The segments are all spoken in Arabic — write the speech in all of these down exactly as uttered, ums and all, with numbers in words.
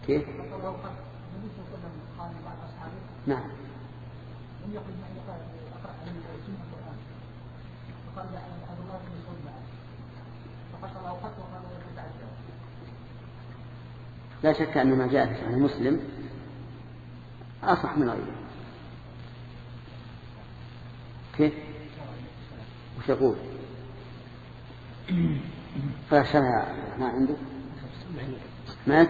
كيف؟ نعم. لا شك أن ما جاء في صحيح مسلم أصح من غيره. كيف؟ وش يقول؟ فشرع ما عنده مات.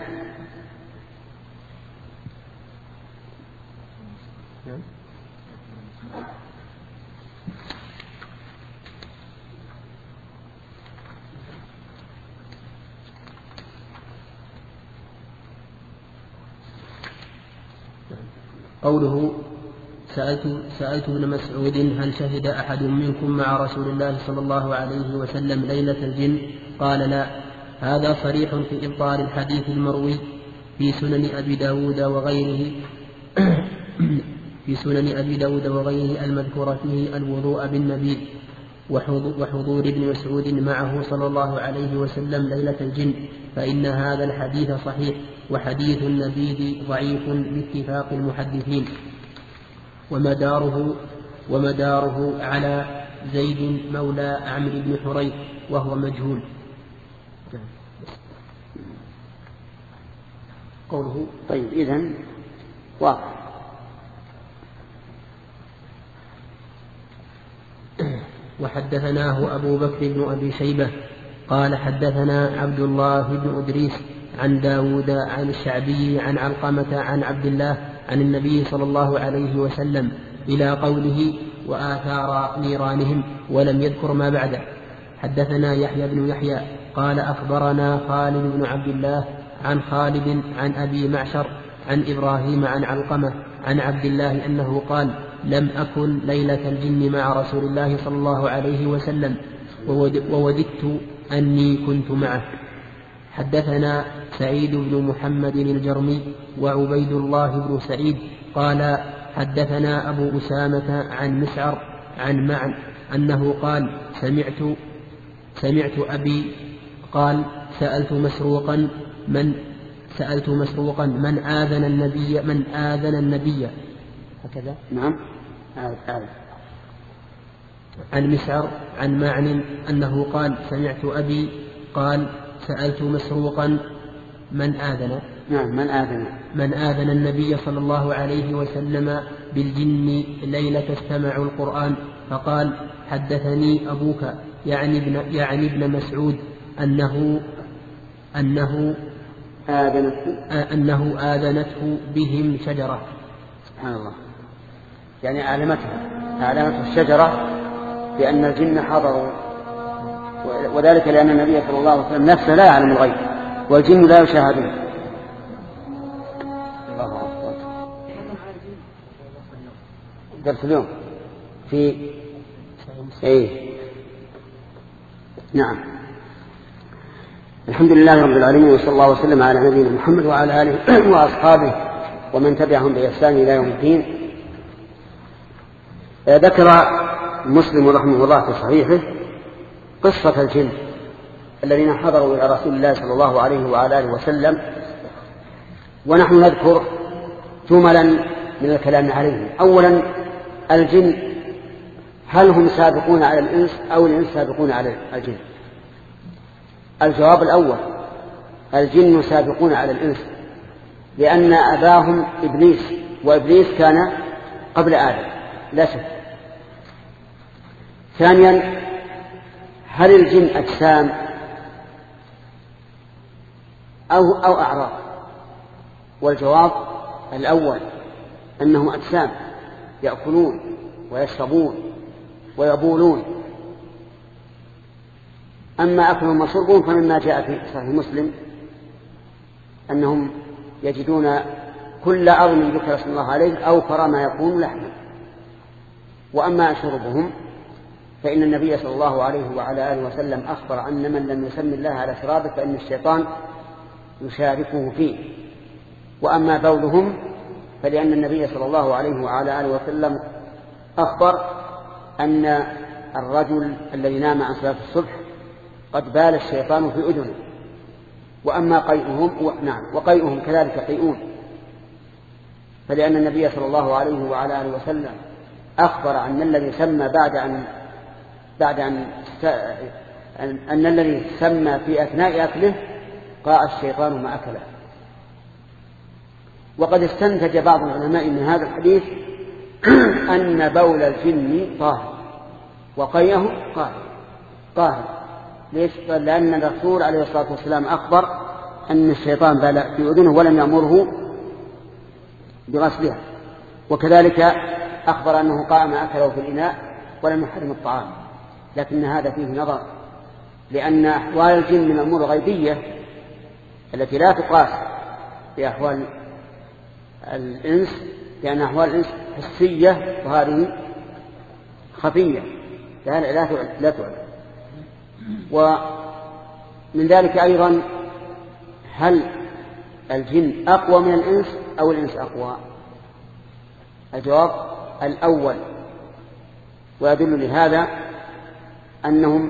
قوله سألت, سألت ابن مسعود هل شهد أحد منكم مع رسول الله صلى الله عليه وسلم ليلة الجن؟ قال لا. هذا صريح في إبطال الحديث المروي في سنن أبي داود وغيره في سنن أبي داود وغيره المذكور فيه الوضوء بالنبيذ وحضور ابن مسعود معه صلى الله عليه وسلم ليلة الجن، فإن هذا الحديث صحيح، وحديث النبيذ ضعيف باتفاق المحدثين، ومداره ومداره على زيد مولى عمرو بن حريث وهو مجهول. قوله طيب إذن واضح. وحدثناه أبو بكر بن أبي شيبة قال حدثنا عبد الله بن أدريس عن داود عن الشعبي عن علقمة عن عبد الله عن النبي صلى الله عليه وسلم إلى قوله وآثار نيرانهم، ولم يذكر ما بعده. حدثنا يحيى بن يحيى قال أخبرنا خالد بن عبد الله عن خالد عن أبي معشر عن إبراهيم عن علقمة عن عبد الله أنه قال لم أكن ليلة الجن مع رسول الله صلى الله عليه وسلم ووددت أني كنت معه. حدثنا سعيد بن محمد الجرمي وعبيد الله بن سعيد قال حدثنا أبو أسامة عن مسعر عن معن أنه قال سمعت سمعت أبي قال سألت مسروقا من سألت مسروقا من آذن النبي من آذن النبي هكذا. نعم. آذن. عن مسعر عن معن أنه قال سمعت أبي قال سألت مسروقا من آذن نعم من آذن من آذن النبي صلى الله عليه وسلم بالجن ليلة استمعوا القرآن، فقال حدثني أبوك يعني ابن, يعني ابن مسعود أنه أنه آذنته أنه آذنته بهم شجرة. سبحان الله. يعني أعلمتها أعلمته الشجرة بأن الجن حضروا، وذلك لأن النبي صلى الله عليه وسلم نفسه لا يعلم الغيب والجن لا يشاهدون. الله أكبر. درس اليوم في إيه؟ نعم. الحمد لله رب العالمين، وصلى الله وسلم على نبينا محمد وعلى آله وأصحابه ومن تبعهم بإحسان إلى يوم الدين. ذكر مسلم رحمه الله في صحيحه قصة الجن الذين حضروا إلى رسول الله صلى الله عليه وعلى آله وسلم، ونحن نذكر جملا من الكلام عليهم. أولا الجن هل هم سابقون على الإنس أو الإنس سابقون على الجن؟ الجواب الأول الجن سابقون على الإنس، لأن أباهم إبليس، وإبليس كان قبل آدم لا شك. ثانيا هل الجن أجسام أو, أو أعراض؟ والجواب الأول أنهم أجسام يأكلون ويشربون ويبولون. أما أكلهم وشربهم فمما جاء في صحيح مسلم أنهم يجدون كل عظم ذكر اسم الله عليه أوفر ما يكون لحما. وأما شربهم فإن النبي صلى الله عليه وعلى آله وسلم أخبر أن من لم يسمي الله على شرابه فإن الشيطان يشاركه فيه. وأما بولهم فلأن النبي صلى الله عليه وعلى آله وسلم أخبر أن الرجل الذي نام عن صلاة الصبح قد بال الشيطان في أذنه، وأما قيئهم نعم وقيئهم كذلك قيئون، فلأن النبي صلى الله عليه وعلى آله وسلم أخبر أن الذي سمى بعد أن بعد أن أن الذي سمى في أثناء أكله قاء الشيطان ما أكله. وقد استنتج بعض العلماء من هذا الحديث أن بول الجن طاهر وقيئه طاهر طاهر. ليش؟ قال لأن الرسول عليه الصلاة والسلام أخبر أن الشيطان بال في أذنه ولم يأمره بغسلها، وكذلك أخبر أنه قاء ما أكله في الإناء ولم يحرم الطعام. لكن هذا فيه نظر، لأن أحوال الجن من الأمور الغيبية التي لا تقاس بأحوال الإنس، لأن أحوال الإنس حسية وهذه خفية لا تعلم. ومن ذلك أيضا هل الجن أقوى من الإنس أو الإنس أقوى؟ الجواب الأول، ويدل لهذا أنهم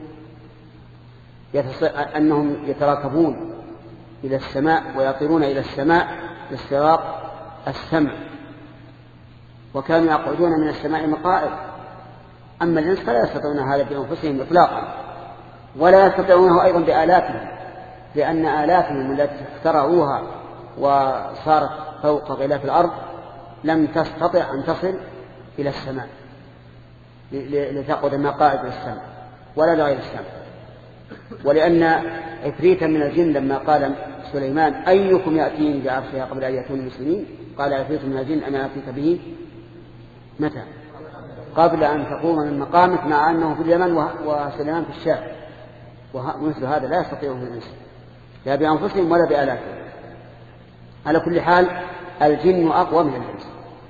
أنهم يتراكبون إلى السماء ويطيرون إلى السماء باستراق السمع، وكانوا يقعدون من السماء مقاعد. أما الإنس فلا يستطيعون هذا بأنفسهم إطلاقا، ولا يستطيعونه أيضا بآلاتهم، لأن آلاتهم التي اخترعوها وصارت فوق غلاف الأرض لم تستطع أن تصل إلى السماء لتقعد المقاعد للسمع ولا لغير السمع. ولأن عفريتا من الجن لما قال سليمان أيكم يأتيني بعرشها قبل أن يكونوا مسلمين، قال عفريت من الجن أنا أتيك به متى؟ قبل أن تقوم من مقامك، مع أنه في اليمن وسليمان في الشام. ومثل هذا لا يستطيعه الإنس لا بأنفسهم ولا بآلاتهم. على كل حال الجن أقوى من الإنس.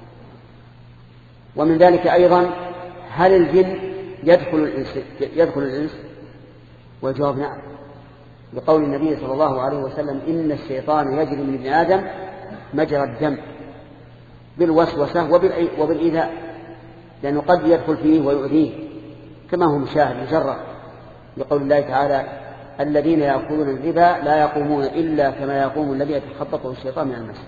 ومن ذلك أيضا هل الجن يدخل الإنس, يدخل الإنس؟ والجواب نعم، بقول النبي صلى الله عليه وسلم إن الشيطان يجري من ابن آدم مجرى الدم بالوسوسة وبالإيذاء، لأنه قد يدخل فيه ويؤذيه كما هو مشاهد مجرد، بقول الله تعالى الذين يأكلون الربا لا يقومون إلا كما يقوم الذي يتخبطه الشيطان من المس.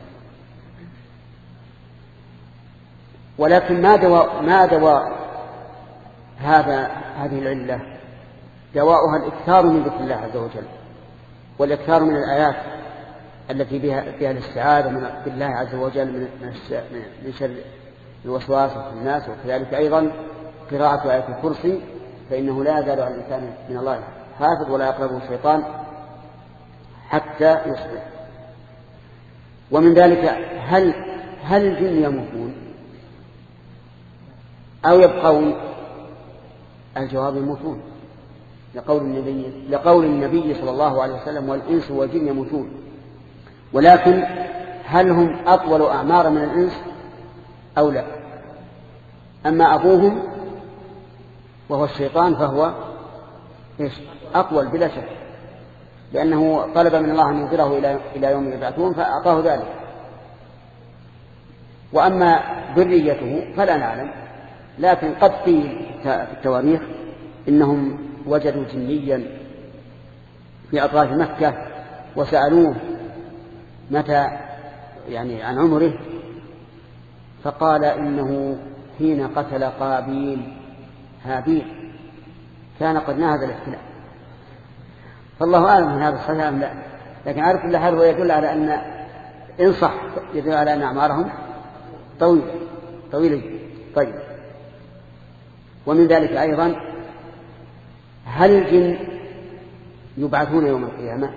ولكن ما دواء ما دواء هذا هذه العلة؟ دواؤها الإكثار من ذكر الله عز وجل، والإكثار من الآيات التي بها فيها الاستعاذة من بالله عز وجل من من شر الوسواس في الناس، وكذلك أيضا قراءة آية الكرسي، فإنه لا يزال على الإنسان من الله حافظ ولا يقربه الشيطان حتى يصبح. ومن ذلك هل هل الجن يموتون أو يبقون؟ الجواب يموتون، لقول النبي لقول النبي صلى الله عليه وسلم والإنس والجن يموتون. ولكن هل هم أطول أعمار من الإنس أو لا؟ أما أبوهم وهو الشيطان فهو إيش؟ أطول بلا شك، لأنه طلب من الله أن ينظره إلى يوم يبعثون فأعطاه ذلك. وأما ذريته فلا نعلم، لكن قد قيل في التواريخ إنهم وجدوا جنيا في أطراف مكة وسألوه متى يعني عن عمره، فقال إنه حين قتل قابيل هابيل كان قد نهض الاختلاف. فالله أعلم من هذا الصحيح أم لا، لكن على كل حال هو يدل على أن إن صح يدل على أن أعمارهم طويلة طويلة. طيب، ومن ذلك أيضا هل الجن يبعثون يوم القيامة؟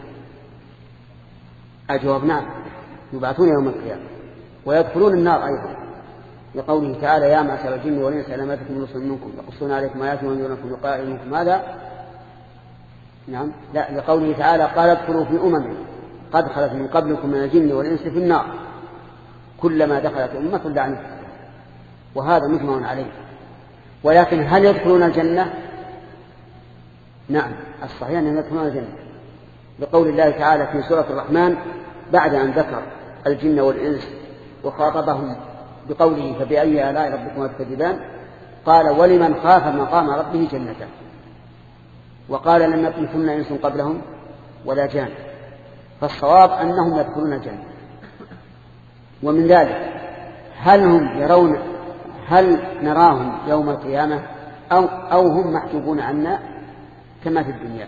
الجواب نعم، يبعثون يوم القيامة ويدخلون النار أيضا، لقوله تعالى يا معشر الجن والإنس ألم يأتكم رسل منكم يقصون عليكم آياتي وينذرونكم لقاء يومكم هذا. نعم، لا، لقوله تعالى قال ادخلوا في أمم قد خلت من قبلكم من الجن والإنس في النار كلما دخلت أمة لعنت، وهذا مجمع عليه. ولكن هل يدخلون الجنة؟ نعم، الصحيح أنهم يدخلون الجنة، بقول الله تعالى في سورة الرحمن بعد أن ذكر الجن والإنس وخاطبهم بقوله فبأي آلاء ربكما تكذبان، قال ولمن خاف مقام ربه جنتان، وقال لم يكن ثم إنس قبلهم ولا جان. فالصواب أنهم يدخلون الجنة. ومن ذلك هل هم يرون هل نراهم يوم القيامة أو, أو هم محجوبون عنا كما في الدنيا؟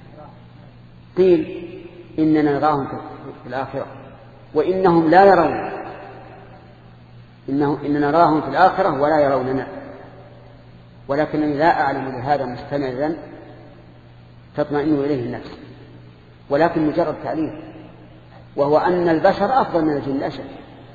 قيل إننا نراهم في الآخرة وإنهم لا يرون إنه إننا نراهم في الآخرة ولا يروننا، ولكنني لا أعلم لهذا مستمعا تطمئن إليه النفس، ولكن مجرد تعليم، وهو أن البشر أفضل من الجن لا شك.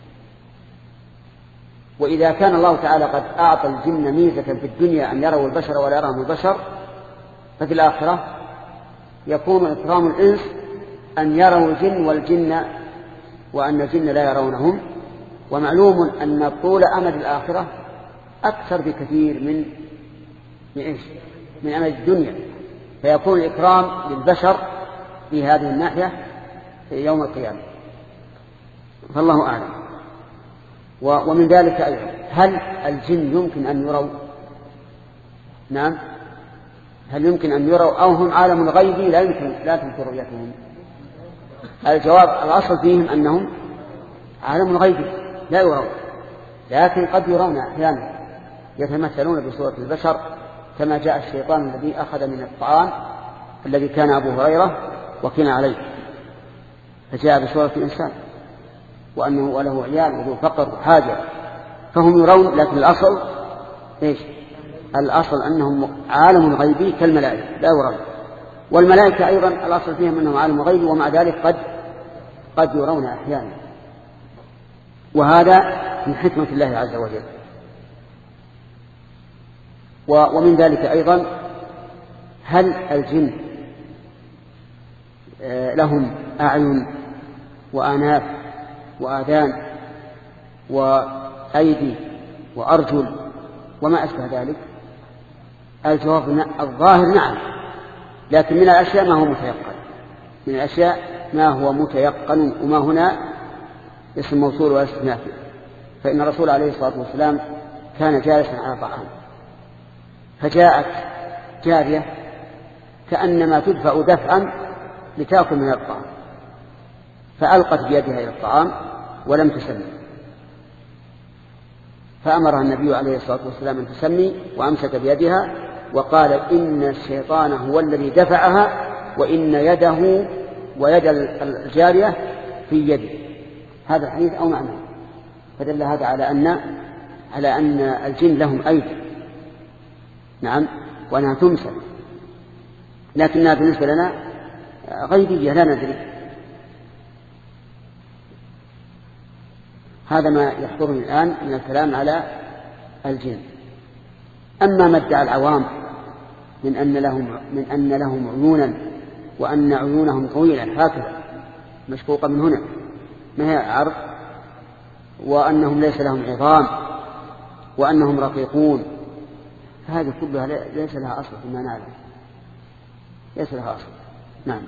وإذا كان الله تعالى قد أعطى الجن ميزة في الدنيا أن يروا البشر ولا يراهم البشر، ففي الآخرة يكون إكرام الإنس أن يروا الجن والجن وأن الجن لا يرونهم. ومعلوم أن طول أمد الآخرة أكثر بكثير من من, إيش؟ من أمد الدنيا، فيكون الإكرام للبشر في هذه الناحية في يوم القيامة، فالله أعلم. ومن ذلك أيضا هل الجن يمكن أن يروا؟ نعم، هل يمكن أن يروا أو هم عالم غيبي لا يمكن لا تمكن رؤيتهم؟ الجواب الأصل فيهم أنهم عالم غيبي لا يرون، لكن قد يرون أحيانا يتمثلون بصورة البشر، كما جاء الشيطان الذي أخذ من الطعام الذي كان أبو هريرة وكان عليه فجاء بصورة إنسان وأنه وله عيال وذو فقر وحاجة، فهم يرون، لكن الأصل إيش؟ الأصل أنهم عالم غيبي كالملائكة لا يرون. والملائكة أيضا الأصل فيهم أنهم عالم غيبي، ومع ذلك قد قد يرون أحيانا، وهذا من حكمة الله عز وجل. ومن ذلك أيضا هل الجن لهم أعين وآناف وآذان وأيدي وأرجل وما أشبه ذلك؟ الجواب الظاهر نعم، لكن من الأشياء ما هو متيقن، من الأشياء ما هو متيقن، وما هنا اسم موصول واستثناء، فإن الرسول عليه الصلاة والسلام كان جالسا على طعام، فجاءت جارية كأنما تدفع دفعا لتأكل من الطعام، فألقت بيدها إلى الطعام ولم تسمي، فأمرها النبي عليه الصلاة والسلام أن تسمي، وأمسك بيدها وقال إن الشيطان هو الذي دفعها، وإن يده ويد الجارية في يده. هذا الحديث أو معنى، فدل هذا على أن على أن الجن لهم أيدي، نعم، وأنها تمسك، لكنها بالنسبة لنا غيبية لا ندري. هذا ما يحضرني الآن من الكلام على الجن. أما ما ادعى العوام من أن لهم من أن لهم عيونا وأن عيونهم طويلة هكذا مشقوقة من هنا ما هي عرض، وأنهم ليس لهم عظام، وأنهم رقيقون، فهذه كلها ليس لها أصل فيما نعلم، ليس لها أصل. نعم،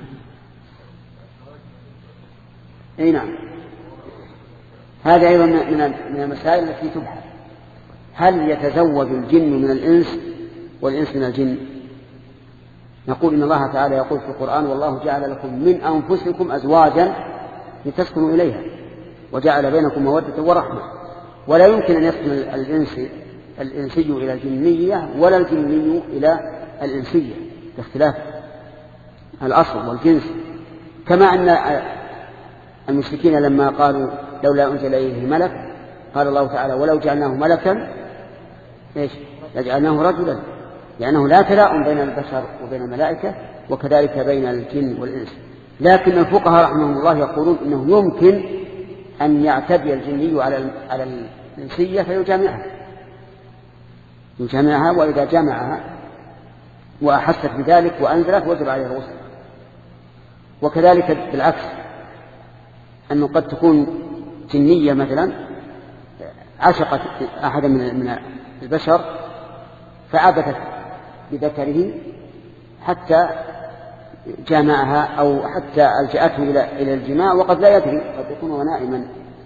أي نعم، هذا أيضا من المسائل التي تبحث، هل يتزوج الجن من الإنس والإنس من الجن؟ نقول إن الله تعالى يقول في القرآن والله جعل لكم من أنفسكم أزواجا لتسكنوا إليها وجعل بينكم مودة ورحمة، ولا يمكن أن يسكن الإنس الإنسي إلى الجنية ولا الجني إلى الإنسية باختلاف الأصل والجنس. كما أن المشركين لما قالوا لولا أنزل إليه ملك قال الله تعالى ولو جعلناه ملكا إيش لجعلناه رجلا، لأنه لا تلاؤم بين البشر وبين الملائكة، وكذلك بين الجن والإنس. لكن الفقهاء رحمهم الله يقولون إنه يمكن أن يعتدي الجني على على الإنسية فيجامعها يجامعها وإذا جامعها وأحست بذلك وأنزلت وجب عليه الغسل. وكذلك بالعكس، أنه قد تكون جنية مثلا عشقت أحدا من البشر فعبثت بذكره حتى جامعها أو حتى ألجأته إلى الجماع وقد لا يدري، قد يكون نائما،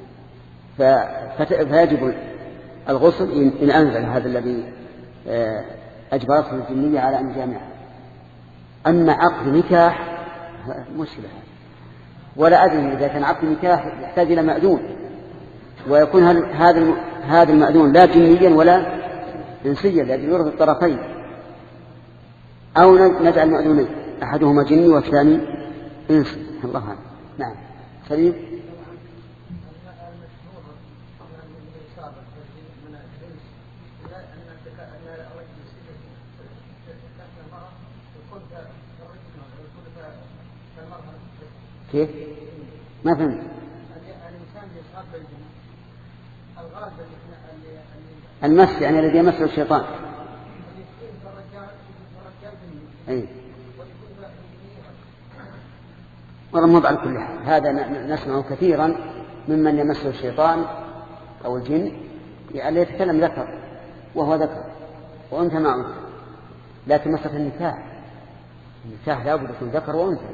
فيجب الغسل إن أنزل هذا الذي أجبرته الجنية على أن جامعها. أما عقد نكاح مشكلة، ولا أدري إذا كان عقد نكاح يحتاج إلى مأذون، ويكون هذا هذا المأذون لا جنيا ولا إنسيا لأجل يرضي الطرفين، أو نجعل مأذونين أحدهما جني والثاني إنسي. الله أعلم. نعم. سليم. كيف؟ ما فهمت. المس يعني الذي يمسه الشيطان. أي. ورمض على كل حال، هذا نسمعه كثيرا ممن يمسه الشيطان أو الجن، يعني يتكلم ذكر وهو ذكر وأنثى مع أنثى، لكن مسألة النكاح النكاح لا بد يكون ذكر وأنثى.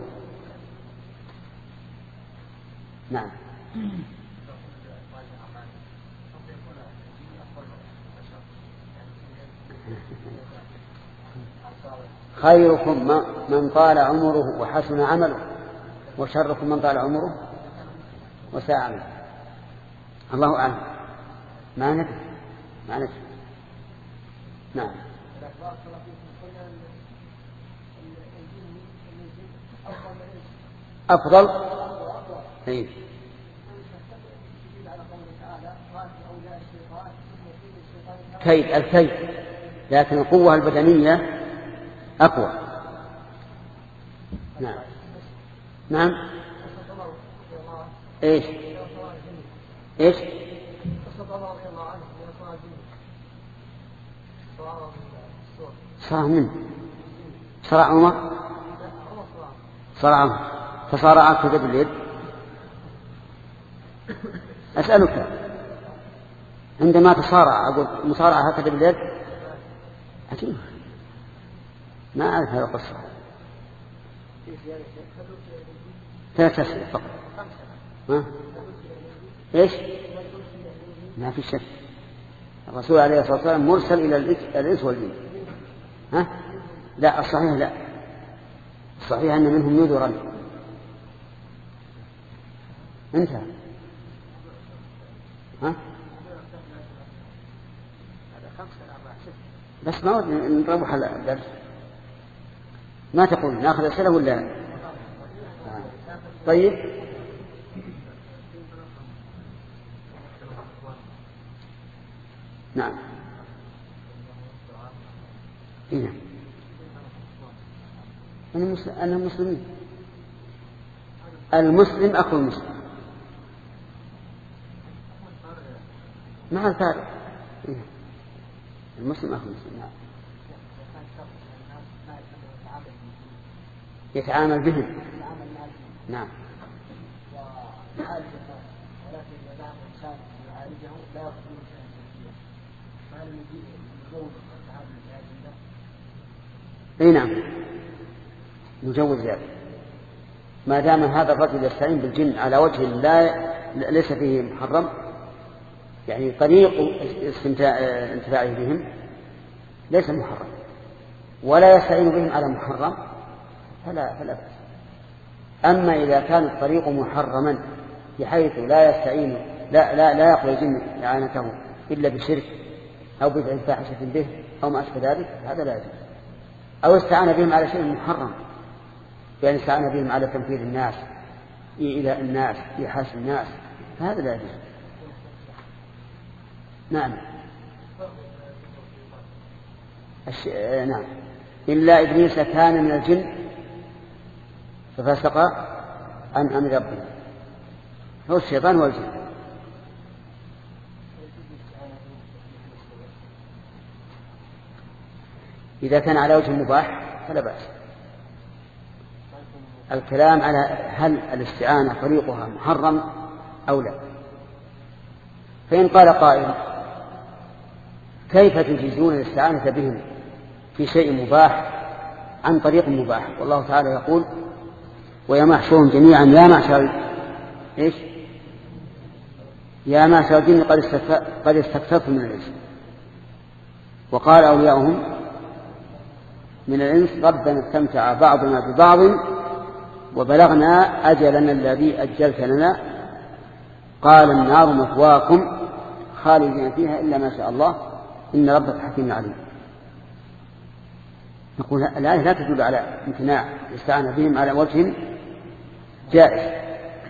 نعم. خيركم من طال عمره وحسن عمله، وشركم من طال عمره وساء عمله. الله أعلم. ما ندري ما ندري. نعم. أفضل. أي. كيد الكيد، لكن القوة البدنية أقوى. نعم. نعم. إيش إيش صار منه صرع عمر صرع فصارع كذا باليد. أسألك عندما تصارع أقول مصارعة هكذا باليد عجيب، ما أعرف هذا القصة. ثلاث أسئلة فقط. ها؟ إيش؟ ما في شك الرسول عليه الصلاة والسلام مرسل إلى الإنس والجن. ها؟ لا الصحيح لا الصحيح أن منهم نذرا. انتهى. ها؟ بس ما نروح على الدرس. ما تقول ناخذ أسئلة ولا؟ طيب. نعم. إيه. أنا مسلمين. المسلم أخو المسلم مع الفارق. إيه. المسلم أخو المسلم. نعم. يتعامل بهم. نعم. اي نعم نجوز ذلك ما دام هذا الرجل يستعين بالجن على وجه لا ليس فيه محرم، يعني طريق انتفاعه بهم ليس محرم، ولا يستعين بهم على محرم فلا فلا بأس. أما إذا كان الطريق محرما بحيث لا يستعين لا لا لا يقبل الجن إعانته إلا بشرك أو بفعل فاحشة به أو ما أشبه ذلك هذا لا يجوز. أو استعان بهم على شيء محرم، يعني استعان بهم على تنفيذ الناس إلى الناس إيحاش الناس فهذا لا يجوز. نعم. الش... نعم. إلا إبليس كان من الجن ففسق عن أمر ربه. هو الشيطان والجن. إذا كان على وجه مباح فلا بأس. الكلام على هل الاستعانة طريقها محرم أو لا. فإن قال قائل كيف تجيزون الاستعانة بهم في شيء مباح عن طريق مباح؟ والله تعالى يقول ويمحشرهم جميعا يا معشر إيش يا معشر الجن قد استكثرتم من الإنس. وقال أولياؤهم من الإنس ربنا استمتع بعضنا ببعض وبلغنا أجلنا الذي أجلت لنا قال النار مثواكم خالدين فيها إلا ما شاء الله إن ربك حكيم عليم. نقول الآية لا تدل على امتناع الاستعانة بهم على وجه جائز،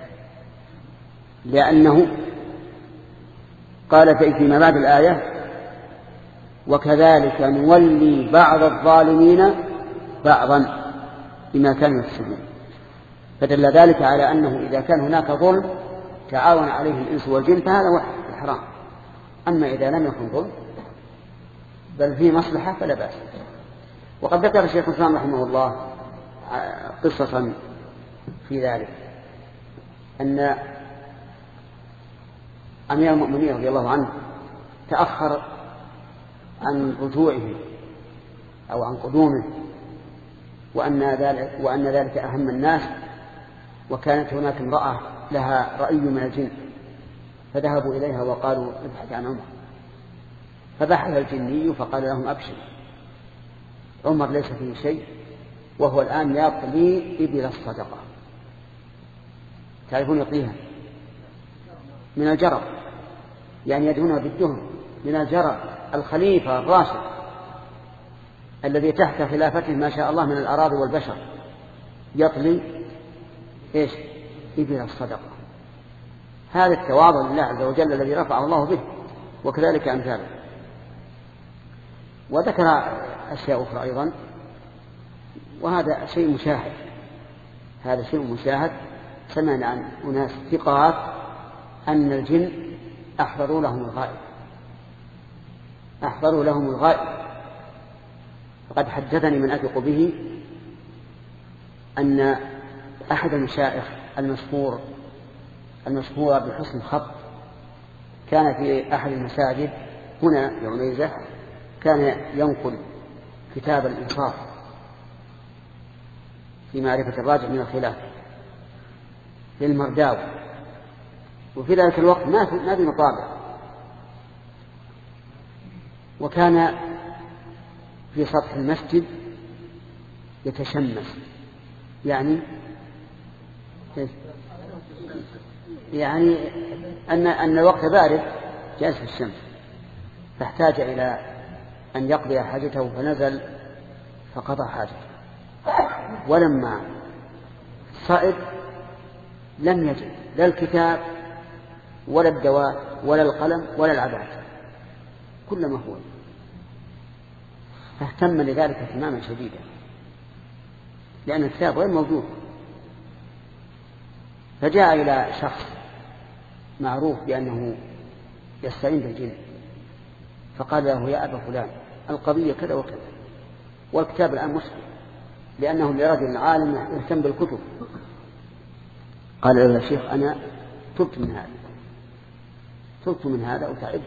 لأنه قال فيما بعد الآية وكذلك نولي بعض الظالمين بعضا بما كانوا يكسبون، فدل ذلك على أنه إذا كان هناك ظلم تعاون عليه الإنس والجن فهذا واحد حرام، أما إذا لم يكن ظلم بل فيه مصلحة فلا بأس. وقد ذكر الشيخ الإسلام رحمه الله قصة في ذلك، أن أمير المؤمنين رضي الله عنه تأخر عن رجوعه أو عن قدومه، وأن ذلك, وأن ذلك أهم الناس، وكانت هناك امرأة لها رأي من الجن فذهبوا إليها وقالوا ابحث عن عمر، فبحث الجني فقال لهم أبشر عمر ليس فيه شيء وهو الآن يطلي إبل الصدقة. تعرفون يطليها من الجرب، يعني يدهنها بالدهن من الجرب، الخليفة الراشد الذي تحت خلافته ما شاء الله من الأراضي والبشر يطلي إيش؟ إبل الصدقة. هذا التواضع لله عز وجل الذي رفع الله به، وكذلك أمثاله. وذكر أشياء أخرى أيضا، وهذا شيء مشاهد، هذا شيء مشاهد. سمعنا عن أناس ثقات أن الجن أحضروا لهم الغائب، أحضروا لهم الغائب. فقد حدثني من أثق به أن أحد المشايخ المشهور المشهور بحسن الخط كان في أحد المساجد هنا في عنيزة، كان ينقل كتاب الإنصاف في معرفة الراجح من الخلاف للمرداوي، وفي ذلك الوقت ما في ما في مطابع، وكان في سطح المسجد يتشمس، يعني يعني أن أن الوقت بارد جالس في الشمس، فاحتاج إلى أن يقضي حاجته فنزل فقضى حاجته، ولما صعد لم يجد لا الكتاب ولا الدواء ولا القلم ولا العباد، كل ما هو، فاهتم لذلك اهتماما شديدا لأن الكتاب غير موجود. فجاء إلى شخص معروف بأنه يستعين بالجن، فقال له يا أبا فلان القضية كذا وكذا، والكتاب الآن مشكل لأنه لرجل عالم يهتم بالكتب. قال له يا شيخ أنا تبت من هذا تبت من هذا وتعبت.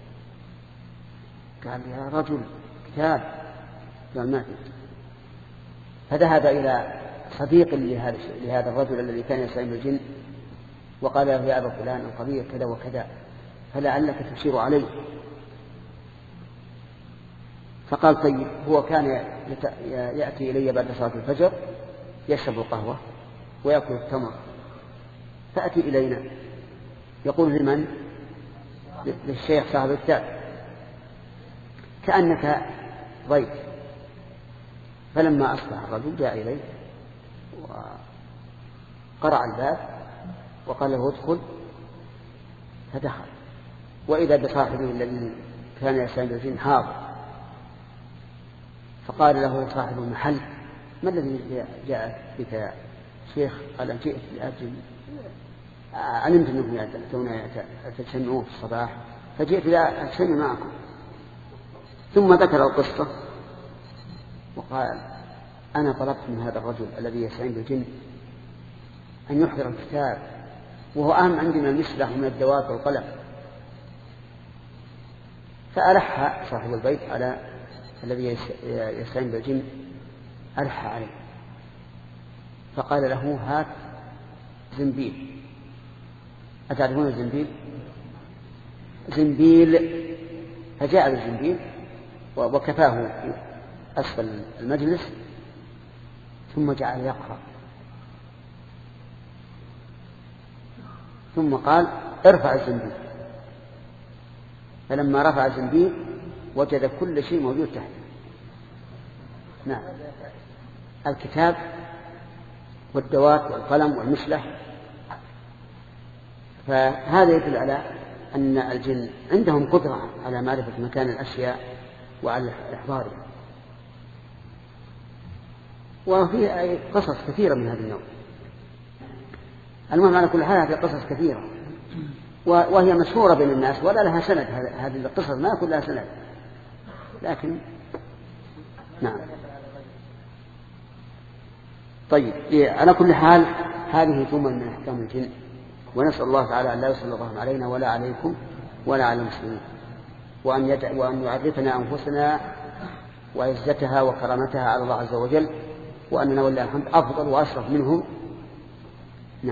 قال يا رجل كتاب، قال ما في. فذهب إلى صديق لهذا لهذا الرجل الذي كان يستعين بالجن وقال له يا أبا فلان القضية كذا وكذا فلعلك تشير عليه. فقال طيب، هو كان يأتي إلي بعد صلاة الفجر يشرب القهوة ويأكل التمر، فأتي إلينا يقول لمن؟ للشيخ صاحب الكتاب كأنك ضيف. فلما أصبح الرجل جاء إليه وقرع الباب وقال له ادخل، فدخل وإذا بصاحبه الذي كان يستعين بالجن حاضر. فقال له صاحب المحل ما الذي جاء بك يا شيخ؟ قال جئت لأجل علمت أنكم تجتمعون في الصباح فجئت لأجتمع معكم. ثم ذكر القصة وقال أنا طلبت من هذا الرجل الذي يستعين بالجن أن يحضر الكتاب وهو أهم عندي من المسلح ومن الدواب والقلم. فألح صاحب البيت على الذي يستعين بالجن، ألح عليه فقال له هات زنبيل. أتعرفون الزنبيل؟ زنبيل. فجاء بالزنبيل وكفاه أسفل المجلس ثم جعل يقرأ ثم قال ارفع الزنبيل، فلما رفع الزنبيل وجد كل شيء موجود تحته. نعم، الكتاب والدوات والقلم والمشلح. فهذا يدل على أن الجن عندهم قدرة على معرفة مكان الأشياء وعلى إحضارها. وفي قصص كثيرة من هذا النوع. المهم على كل حال هذه قصص كثيرة وهي مشهورة بين الناس ولا لها سند. هذه القصص ما يكون لها سند، لكن نعم. طيب، على كل حال هذه جمل من أحكام الجن، ونسأل الله تعالى أن لا يسلطهم علينا ولا عليكم ولا على المسلمين، وأن, يدع وأن يعرفنا أنفسنا وعزتها وكرامتها على الله عز وجل، وأننا ولله الحمد أفضل وأشرف منهم. نعم.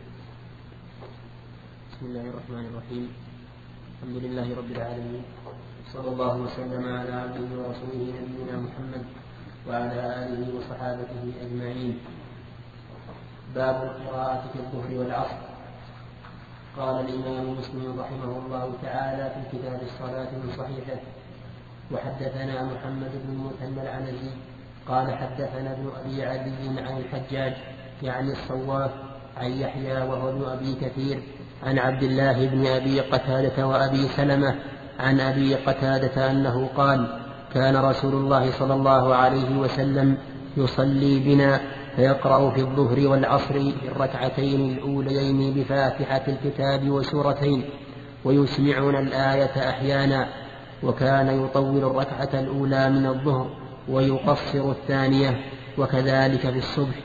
بسم الله الرحمن الرحيم. الحمد لله رب العالمين، صلى الله وسلم على عبده ورسوله نبينا محمد وعلى آله وصحابته أجمعين. باب القراءة في الظهر والعصر. قال الإمام مسلم رحمه الله تعالى في كتاب الصلاة من صحيحه: وحدثنا محمد بن المثنى العنزي قال حدثنا ابن أبي عدي عن الحجاج يعني الصواف عن يحيى وهو ابن أبي كثير عن عبد الله بن أبي قتادة وأبي سلمة عن أبي قتادة أنه قال: كان رسول الله صلى الله عليه وسلم يصلي بنا فيقرأ في الظهر والعصر في الركعتين الأوليين بفاتحة الكتاب وسورتين، ويسمعنا الآية أحيانا، وكان يطول الركعة الأولى من الظهر ويقصر الثانية، وكذلك في الصبح.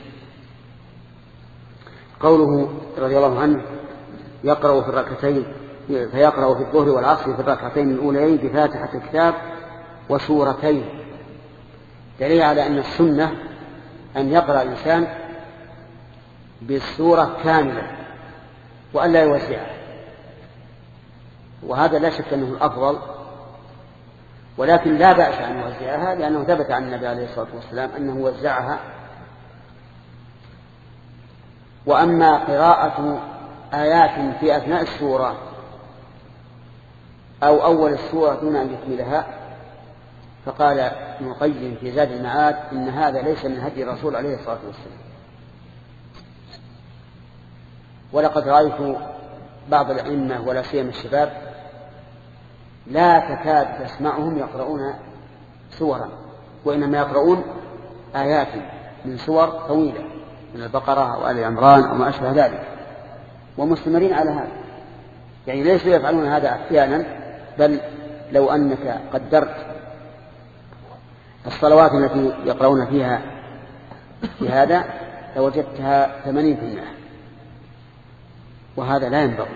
قوله رضي الله عنه يقرأ في الركعتين فيقرأ في الظهر والعصر في الركعتين الأوليين بفاتحة الكتاب وسورتين، دليل على أن السنة أن يقرأ الإنسان بالسورة كاملة وأن لا يوزعها، وهذا لا شك أنه الأفضل، ولكن لا بأس أن يوزعها لأنه ثبت عن النبي عليه الصلاة والسلام أنه وزعها. وأما قراءة آيات في أثناء السورة أو أول السورة دون أن يكملها، فقال ابن القيم في زاد المعاد إن هذا ليس من هدي الرسول عليه الصلاة والسلام. ولقد رأيت بعض الأئمة ولا سيما الشباب لا تكاد تسمعهم يقرؤون سورا، وإنما يقرؤون آيات من سور طويلة من البقرة أو آل عمران أو ما أشبه ذلك، ومستمرين على هذا. يعني ليسوا يفعلون هذا أحيانا، بل لو أنك قدرت الصلوات التي يقرؤون فيها في هذا لوجدتها ثمانين بالمئة، وهذا لا ينبغي.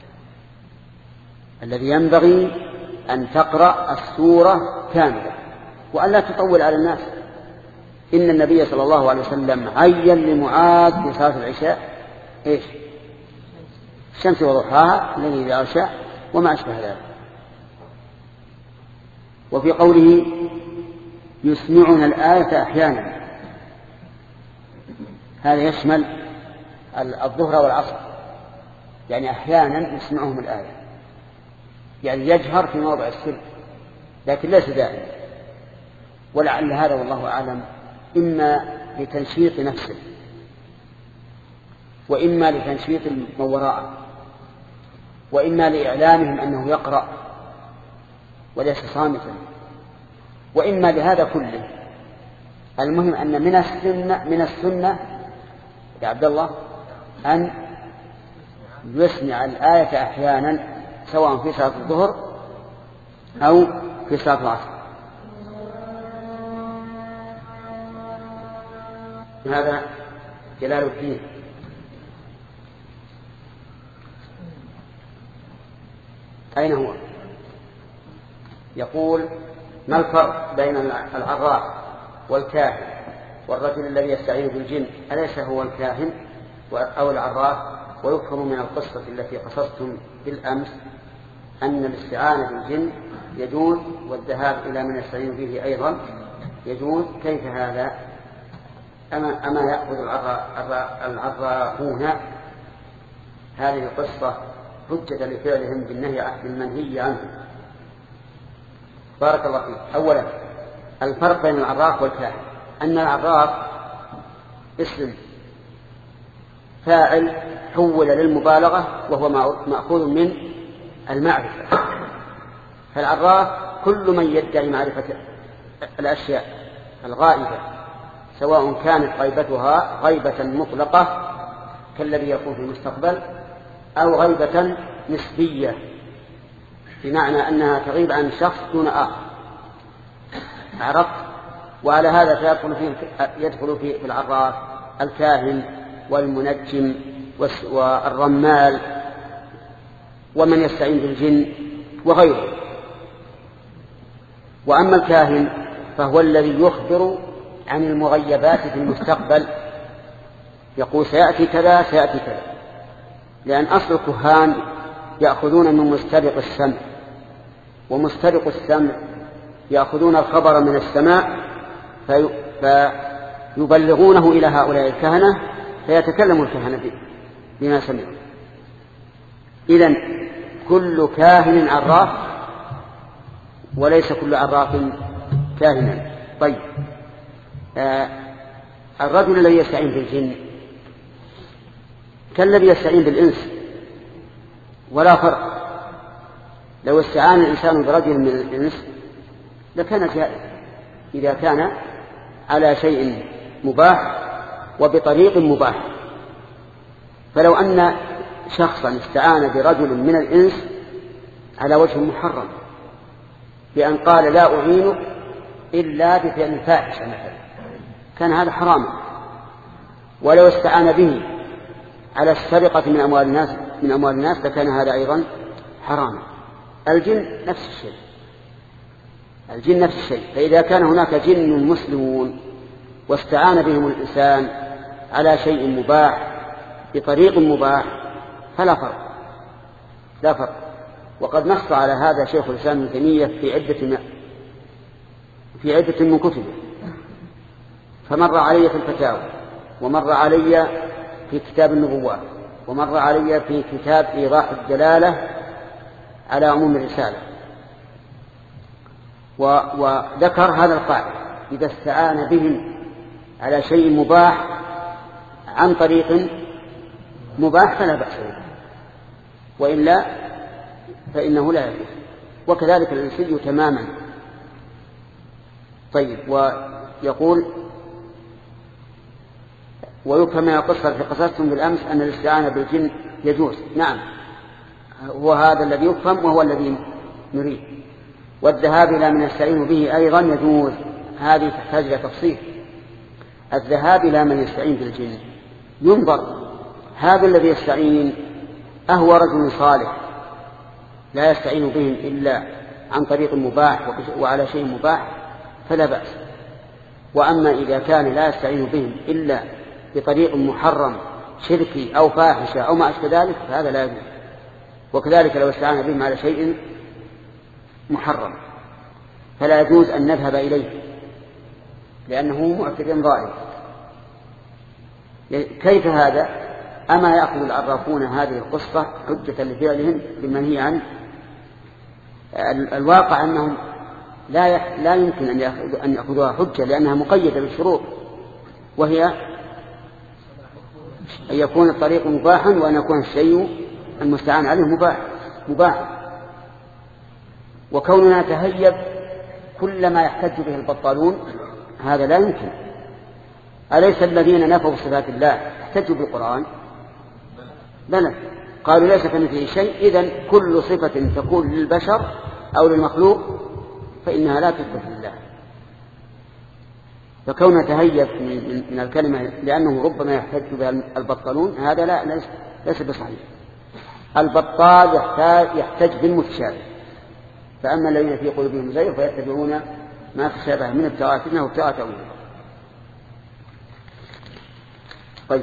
الذي ينبغي أن تقرأ السورة كاملة وأن لا تطول على الناس. إن النبي صلى الله عليه وسلم عين لمعاذ في صلاة العشاء إيش؟ الشمس وضحاها الذي إذا أغشى وما أشبه ذلك. وفي قوله يسمعنا الآية أحيانا، هذا يشمل الظهر والعصر، يعني أحيانا يسمعهم الآية، يعني يجهر في موضع السر، لكن ليس دائما. ولعل هذا والله أعلم إما لتنشيط نفسه وإما لتنشيط من وراءه وإما لإعلامهم أنه يقرأ وليس صامتا، وإما لهذا كله. المهم أن من السنة من السنة يا عبد الله أن يسمع الآية أحيانا سواء في صلاة الظهر أو في صلاة العصر. هذا جلال الدين أين هو؟ يقول: ما الفرق بين العراف والكاهن والرجل الذي يستعين بالجن؟ أليس هو الكاهن أو العراف؟ ويفهم من القصة التي قصصتم بالأمس أن الاستعانة بالجن يجوز والذهاب إلى من يستعين به أيضا يجوز. كيف هذا؟ أما, أما يأخذ العرافون هذه القصة حجة لفعلهم بالنهي عن المنهي عنه. بارك الله فيك. أولا الفرق بين العراف والكاهن أن العراف اسم فاعل حول للمبالغة وهو مأخوذ من المعرفة، فالعراف كل من يدعي معرفة الأشياء الغائبة سواء كانت غيبتها غيبة مطلقة كالذي يكون في المستقبل أو غيبة نسبية بمعنى أنها تغيب عن شخص دون آخر. عرفت؟ وعلى هذا فيدخل فيه يدخل في العراف الكاهن والمنجم والرمال ومن يستعين بالجن وغيره. وأما الكاهن فهو الذي يخبر عن المغيبات في المستقبل، يقول سيأتي كذا سيأتي كذا، لأن أصل الكهان يأخذون من مسترق السمع، ومسترق السمع يأخذون الخبر من السماء في فيبلغونه إلى هؤلاء الكهنة فيتكلم الكهنة بما سمعوا. إذن كل كاهن عراف وليس كل عراف كاهنا. طيب آه الرجل الذي يستعين بالجن كالذي يستعين بالإنس ولا فرق. لو استعان الإنسان برجل من الإنس لكان جائز إذا كان على شيء مباح وبطريق مباح. فلو أن شخصا استعان برجل من الإنس على وجه محرم بأن قال لا أعينك إلا بفعل الفاحشة مثلا كان هذا حراما. ولو استعان به على السرقة من أموال الناس من أموال الناس لكان هذا أيضا حراما. الجن نفس الشيء، الجن نفس الشيء. فإذا كان هناك جن مسلمون واستعان بهم الإنسان على شيء مباح بطريق مباح فلا فرق لا فرق. وقد نص على هذا شيخ الإسلام ابن تيمية في عدة في عدة من كتبه، فمر علي في الفتاوى، ومر علي في كتاب النبوات، ومر علي في كتاب إيضاح الدلالة على عموم الرسالة. وذكر هذا القاعدة: إذا استعان بهم على شيء مباح عن طريق مباح فلا بأس به، وإلا فإنه لا يجوز. وكذلك الإنسي تماما. طيب ويقول ويفهم من القصة في قصصتم بالأمس أن الاستعانة بالجن يجوز. نعم هو هذا الذي يفهم وهو الذي نريد. والذهاب إلى من يستعين به أيضا يجوز. هذه تحتاج إلى تفصيل. الذهاب إلى من يستعين بالجن ينظر هذا الذي يستعين أهو رجل صالح لا يستعين بهم إلا عن طريق مباح وعلى شيء مباح فلا بأس. وأما إذا كان لا يستعين بهم إلا بطريق محرم شركي أو فاحشة أو ما أشبه ذلك فهذا لا يجوز. وكذلك لو استعان بهم على شيء محرم فلا يجوز أن نذهب إليه لأنه معتد ظالم. كيف هذا؟ أما يأخذ العرافون هذه القصة حجة لفعلهم بالمنهي عنه؟ الواقع أنهم لا لا يمكن أن يأخذوها حجة لأنها مقيدة بالشروط، وهي أن يكون الطريق مباحا وأن يكون الشيء المستعان عليه مباح مباح. وكوننا نتهيب كل ما يحتج به البطالون هذا لا يمكن. أليس الذين نفوا صفات الله احتجوا بالقرآن؟ بلى، قالوا ليس كمثله شيء. إذن كل صفة تكون للبشر أو للمخلوق فإنها لا تثبت لله. فكون نتهيب من الكلمة لأنه ربما يحتج بها البطالون هذا لا ليس بصحيح. البطال يحتاج يحتج بالمتشابه، فأما الذين في قلوبهم زيغ فيتبعون ما تشابه من ابتغاء فتنة وابتغاء تأويله. طيب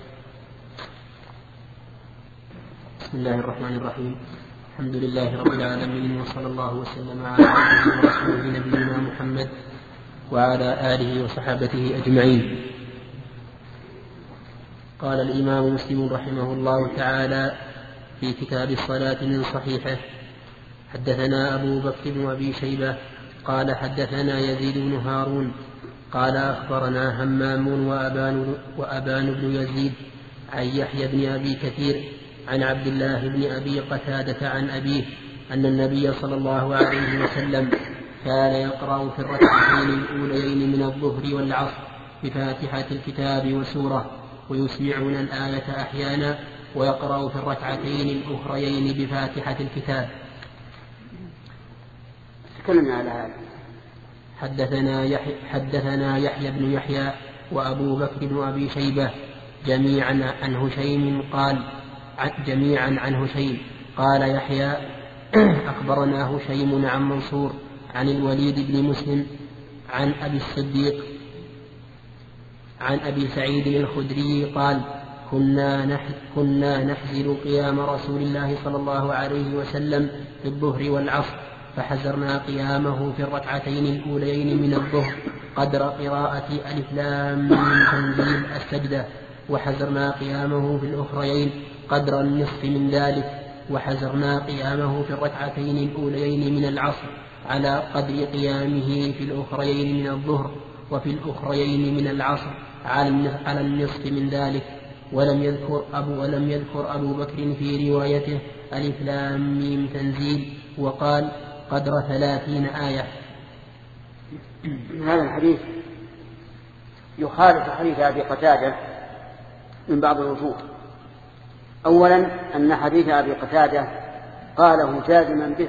بسم الله الرحمن الرحيم. الحمد لله رب العالمين، وصلى الله وسلم على عبده ورسوله نبينا محمد وعلى آله وصحابته أجمعين. قال الإمام مسلم رحمه الله تعالى: في كتاب الصلاة من صحيحه. حدثنا أبو بكر بن أبي شيبة قال حدثنا يزيد بن هارون قال أخبرنا همام وأبان, وأبان بن يزيد عن يحيى بن أبي كثير عن عبد الله بن أبي قتادة عن أبيه أن النبي صلى الله عليه وسلم كان يقرأ في الركعتين الأوليين من الظهر والعصر بفاتحة الكتاب وسورة ويسمعون الآية أحيانا ويقرأ في الركعتين الأخريين بفاتحة الكتاب. تكلمنا على هذا. حدثنا يحيى, حدثنا يحيى بن يحيى وأبو بكر بن أبي شيبة جميعا عن هشيم قال جميعا عن هشيم قال يحيى أخبرنا هشيم عن منصور عن الوليد بن مسلم عن أبي الصديق عن أبي سعيد الخدري قال كنا, نح كنا نحزل قيام رسول الله صلى الله عليه وسلم في الظهر والعصر فحزرنا قيامه في الركعتين الأوليين من الظهر قدر قراءة ألف لام من تنزيل السجدة وحزرنا قيامه في الأخريين قدر النصف من ذلك وحزرنا قيامه في الركعتين الأوليين من العصر على قدر قيامه في الأخريين من الظهر وفي الأخريين من العصر على النصف من ذلك. ولم يذكر أبو, ولم يذكر أبو بكر في روايته ألف لام ميم تنزيل وقال قدر ثلاثين آية. هذا الحديث يخالف حديث أبي قتادة من بعض الوجوه. أولا أن حديث أبي قتادة قاله جازما به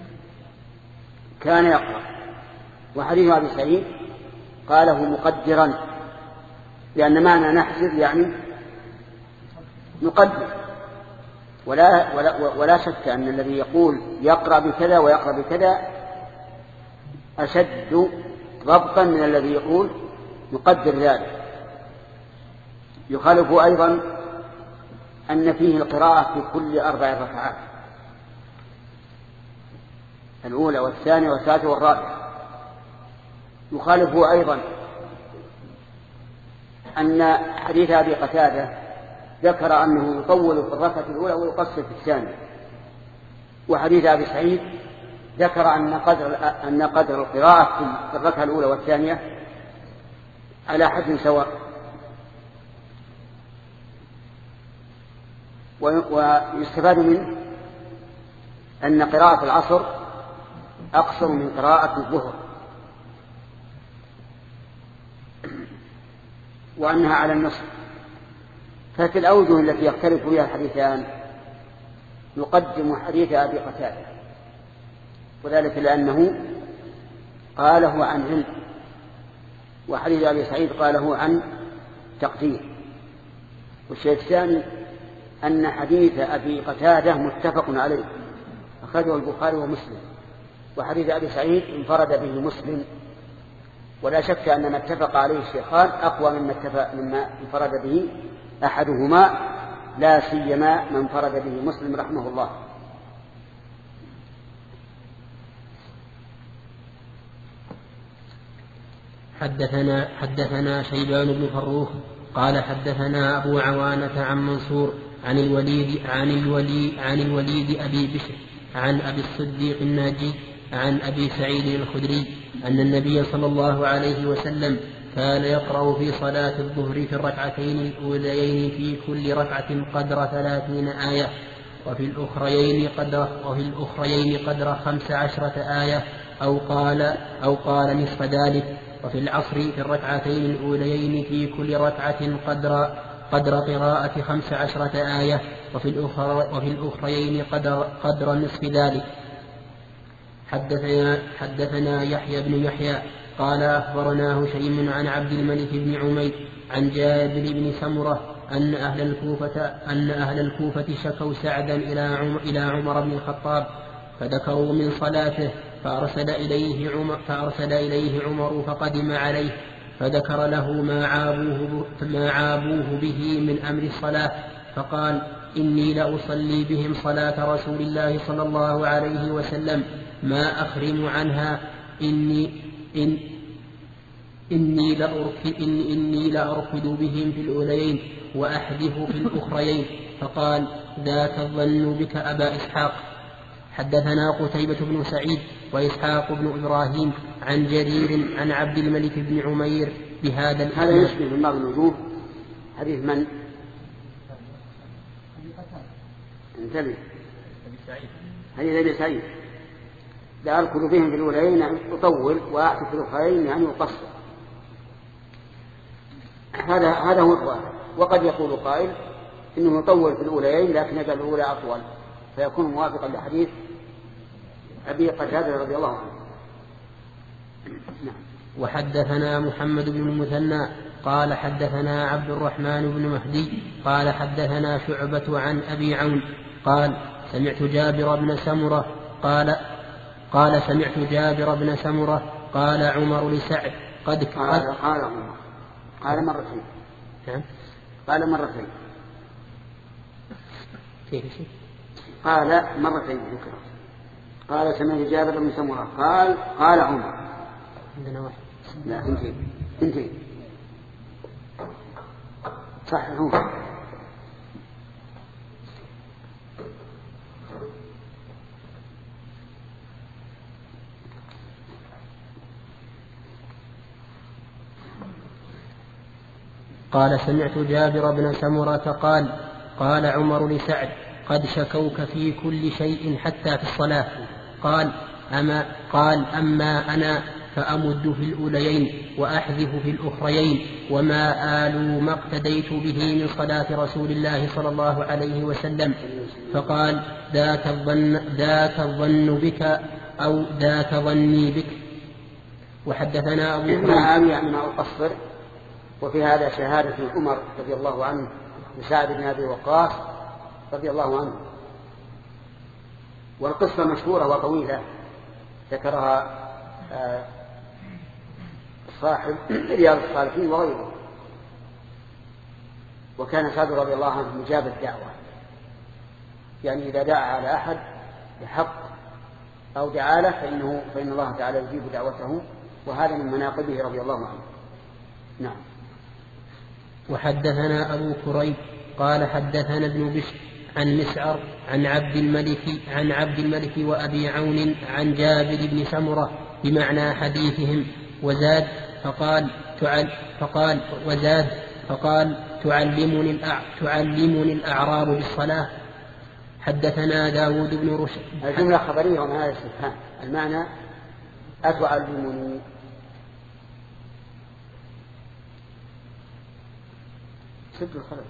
كان يقرأ، وحديث أبي سعيد قاله مقدرا، لأن معنى نحزر يعني نقدر، ولا, ولا, ولا شك أن الذي يقول يقرأ بكذا ويقرأ بكذا أشد ضبطا من الذي يقول نقدر ذلك. يخالف أيضا أن فيه القراءة في كل أربع ركعات، الأولى والثانية والثالثة والرابعة. يخالف أيضا أن حديث أبي قتادة ذكر أنه يطول في الركعة الأولى ويقصر في الثانية، وحديث أبي سعيد ذكر أن قدر, أن قدر القراءة في الركعة الأولى والثانية على حد سواء. ويستفاد منه أن قراءة العصر أقصر من قراءة الظهر، وأنها على النصف. ففي الأوجه التي يختلف فيها الحديثان يقدم حديث أبي قتادة، وذلك لأنه قاله عن علم، وحديث أبي سعيد قاله عن تقدير. والشيء الثاني أن حديث أبي قتادة متفق عليه أخرجه البخاري ومسلم، وحديث أبي سعيد انفرد به مسلم، ولا شك أن ما اتفق عليه الشيخان أقوى مما, مما انفرد به أحدهما، لا سيما من انفرد به مسلم رحمه الله. حدثنا, حدثنا شيبان بن فروخ قال حدثنا أبو عوانة عن منصور عن الوليد عن الوليد عن الوليد أبي بشر عن أبي الصديق الناجي عن أبي سعيد الخدري أن النبي صلى الله عليه وسلم كان يقرأ في صلاة الظهر في الركعتين الأوليين في كل ركعة قدر ثلاثين آية، وفي الأخريين قدر وفي الأخريين قدر خمس عشرة آية أو قال أو قال نصف ذلك. وفي العصر في الركعتين الأوليين في كل ركعة قدر قدر قراءة خمس عشرة آية، وفي الأخرى وفي الأخريين قدر قدر نصف ذلك. حدثنا حدثنا يحيى بن يحيى قال أخبرنا هشيم عن عبد الملك بن عمير عن جابر بن سمرة أن أهل الكوفة أن أهل الكوفة شكوا سعدا إلى عمر, إلى عمر بن الخطاب فذكروا من صلاته فأرسل إليه عمر فأرسل إليه عمر فقدم عليه فذكر له ما عابوه ما عابوه به من أمر الصلاة، فقال إني لأصلي بهم صلاة رسول الله صلى الله عليه وسلم ما أخرم عنها إني إن إني لأركض, إن إني لأركض بهم في الأوليين وأحذف في الأخريين. فقال ذاك الظن بك أبا إسحاق. حدثنا قتيبة بن سعيد وإسحاق بن إبراهيم عن جرير عن عبد الملك بن عمير بهذا الإسناد. هذا يشبه من بعض الوجوه حديث من؟ انتبه، حديث أبي سعيد لأركض بهم في الأولين يعني أطول وأحذف في الأخرين يعني أقصر. هذا هذا هو الظاهر. وقد يقول قائل إنه يطول في الأولين لكن يجعل الأولى أطول فيكون موافقا لحديث أبي قتادة رضي الله عنه. نعم. وحدثنا محمد بن المثنى قال حدثنا عبد الرحمن بن مهدي قال حدثنا شعبة عن أبي عون قال سمعت جابر بن سمرة قال قال سمعت جابر بن سمرة قال عمر لسعد قد قال قال عمر قال مرتين. نعم قال مرتين. كيف شيء؟ قال مرتين ذكر. قال سمعت جابر بن سمرة قال قال عمر. عندنا واحد. لا انتهي انتهي صح هو. قال سمعت جابر بن سمرة قال قال عمر لسعد قد شكوك في كل شيء حتى في الصلاة. قال أما قال أما أنا فأمد في الأوليين وأحذف في الأخريين وما آل ما اقتديت به من صلاة رسول الله صلى الله عليه وسلم. فقال ذاك الظن, ذاك الظن بك أو ذاك ظني بك. وحدثنا أبو هريرة يعني ما أقصر. وفي هذا شهادة عمر رضي الله عنه لسعد بن أبي وقاص رضي الله عنه. والقصة مشهورة وطويلة ذكرها صاحب رياض الصالحين وغيره. وكان سعد رضي الله عنه مجاب الدعوة، يعني إذا دعا على أحد بحق أو دعا له فإنه فإن الله تعالى يجيب دعوته، وهذا من مناقبه رضي الله عنه. نعم. وحدثنا أبو كريب قال حدثنا ابن بشر عن مسعر عن عبد الملك عن عبد الملك وأبي عون عن جابر بن سمرة بمعنى حديثهم. وزاد فقال تعل فقال وزاد فقال تعلمني الأع تعلمني الأعراب بالصلاة. حدثنا داود بن رشد. الجملة خبرية ومعنى الاستفهام. المعنى أتعلمني. سد الخلق.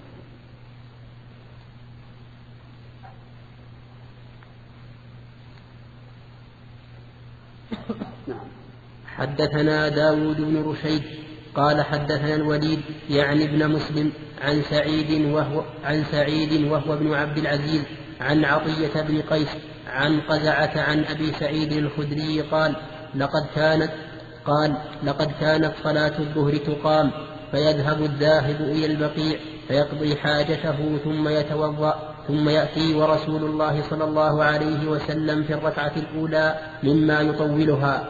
نعم. حدثنا داود بن رشيد قال حدثنا الوليد يعني ابن مسلم عن سعيد وهو عن سعيد وهو ابن عبد العزيز عن عطية بن قيس عن قزعة عن أبي سعيد الخدري قال لقد كانت قال لقد كانت صلاة الظهر تقام فيذهب الذاهب إلى البقيع فيقضي حاجته ثم يتوضأ ثم يأتي ورسول الله صلى الله عليه وسلم في الركعة الأولى مما يطولها.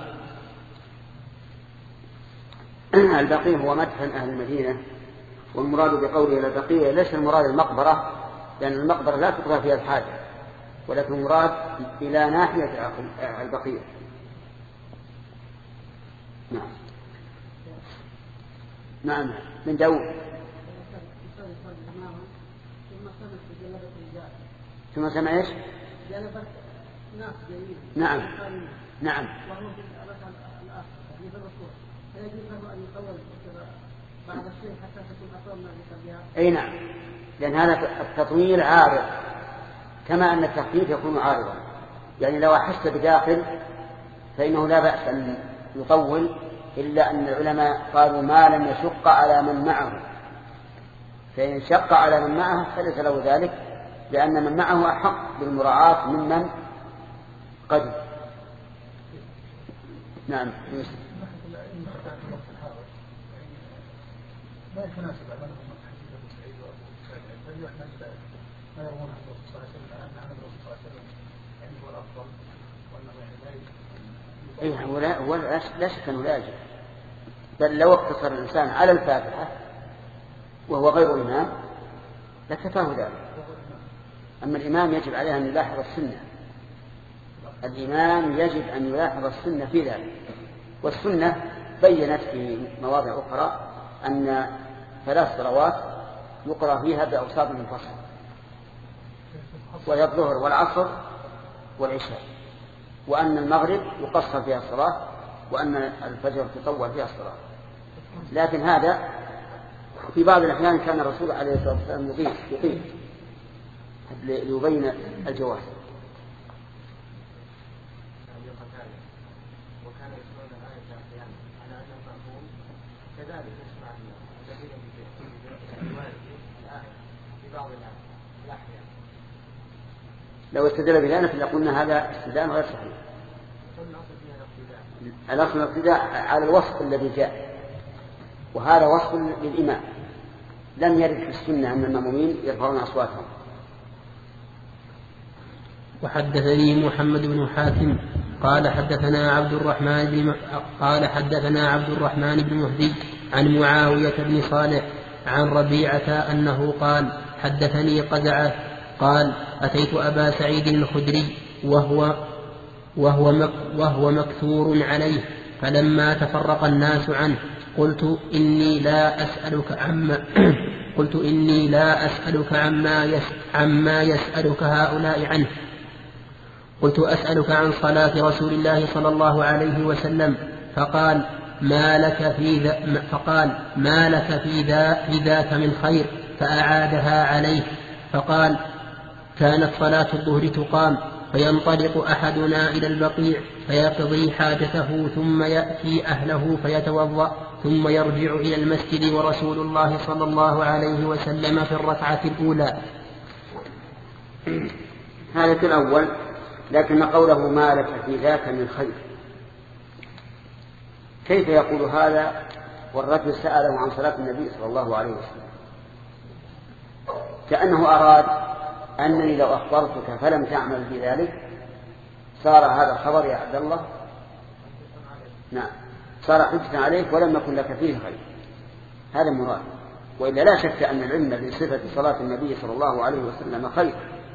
البقيع هو مدفن أهل المدينة، والمراد بقوله إلى البقيع ليس المراد المقبرة، لأن المقبرة لا تقضى فيها الحاجة، ولكن المراد إلى ناحية البقيع. نعم. نعم. من داود. ثم سمع ايش؟ نعم نعم. اي نعم، لان هذا التطويل عارض كما ان التخفيف يكون عارضا. يعني لو احس بداخل فانه لا باس ان يطول، الا ان العلماء قالوا ما لم يشق على من معه، فان شق على من معه فليس له ذلك، لأن من معه أحق بالمراعاة ممن قدم. نعم. لا يتناسب مع منهم حديث ابو سعيد وابو سعيد بل يحمل ما يرون عن الرسول صلى الله عليه وسلم ان عن الرسول صلى الله عليه وسلم يعني هو الافضل وانه يعني لا اي هو لا هو لا شك انه لا يجب بل لو اقتصر الإنسان على الفاتحة وهو غير إمام لكفاه ذلك. أما الإمام يجب عليه أن يلاحظ السنة، الإمام يجب أن يلاحظ السنة في ذلك. والسنة بيّنت في مواضع أخرى أن ثلاث صلوات يقرأ فيها بأوساط منفصلة، وهي الظهر والعصر والعشاء، وأن المغرب يقصر فيها الصلاة، وأن الفجر تطول فيها الصلاة. لكن هذا في بعض الأحيان كان الرسول عليه الصلاة والسلام يطيل يطيل ليبين الجواز. وكان يسمعون الآية أحيانا على أنه مفهوم كذلك يسمع الذين في الآية في بعض الأحيان. لو استدل بذلك فلقلنا هذا استدلال غير صحيح. الأصل الاقتداء على الوصف الذي جاء، وهذا وصف للإمام، لم يرد في السنة أن المأمومين يرفعون أصواتهم. وحدثني محمد بن حاتم قال حدثنا عبد الرحمن بن قال حدثنا عبد الرحمن بن مهدي عن معاوية بن صالح عن ربيعة أنه قال حدثني قزعة قال أتيت أبا سعيد الخدري وهو وهو مك وهو مكثور عليه، فلما تفرق الناس عنه قلت إني لا أسألك عما قلت إني لا أسألك عما يس عما يسألك هؤلاء عنه، قلت أسألك عن صلاة رسول الله صلى الله عليه وسلم، فقال ما لك في ذا فقال ما لك في ذا في ذاك من خير، فأعادها عليه. فقال كانت صلاة الظهر تقام فينطلق أحدنا إلى البقيع فيقضي حاجته ثم يأتي أهله فيتوضأ ثم يرجع إلى المسجد ورسول الله صلى الله عليه وسلم في الركعة الأولى. هذا في الأول. لكن قوله ما لك في ذاك من خير، كيف يقول هذا والرجل سأله عن صلاة النبي صلى الله عليه وسلم؟ كأنه أراد أنني لو أخبرتك فلم تعمل بذلك صار هذا الخبر يا عبد الله نعم صار حجة عليك ولم يكن لك فيه خير. هذا مراد. وإلا لا شك أن العلم بصفة صلاة النبي صلى الله عليه وسلم خير.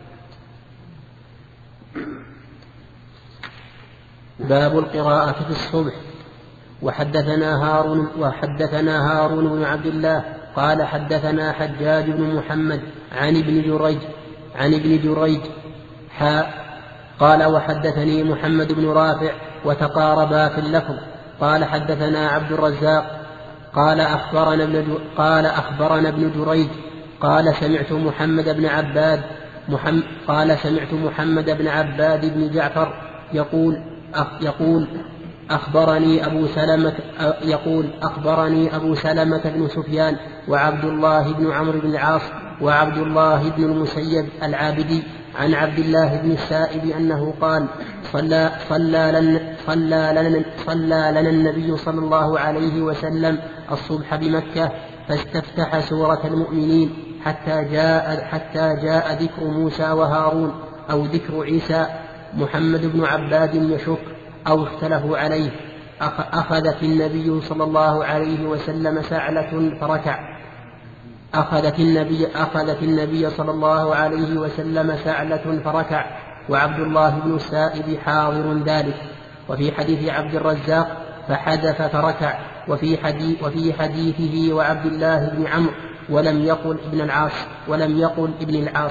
باب القراءة في الصبح. وحدثنا هارون وحدثنا هارون بن عبد الله قال حدثنا حجاج بن محمد عن ابن جريج عن ابن جريج حاء قال وحدثني محمد بن رافع وتقاربا في اللفظ. قال حدثنا عبد الرزاق قال أخبرنا ابن قال أخبرنا ابن جريج قال سمعت محمد بن عباد محمد قال سمعت محمد بن عباد بن جعفر يقول يقول أخبرني أبو سلمة يقول أخبرني أبو سلمة بن سفيان وعبد الله بن عمرو بن العاص وعبد الله بن المسيب العابدي عن عبد الله بن السائب أنه قال صلى صلى لنا صلى لنا صلى لنا النبي صلى الله عليه وسلم الصبح بمكة فاستفتح سورة المؤمنين حتى جاء حتى جاء ذكر موسى وهارون أو ذكر عيسى. محمد بن عباد يشك أو اختلفوا عليه. أخذت النبي صلى الله عليه وسلم سعلة فركع أخذت النبي أخذت النبي صلى الله عليه وسلم سعلة فركع وعبد الله بن السائب حاضر ذلك. وفي حديث عبد الرزاق فحدث فركع وفي حديث وفي حديثه وعبد الله بن عمرو ولم يقل ابن العاص ولم يقل ابن العاص.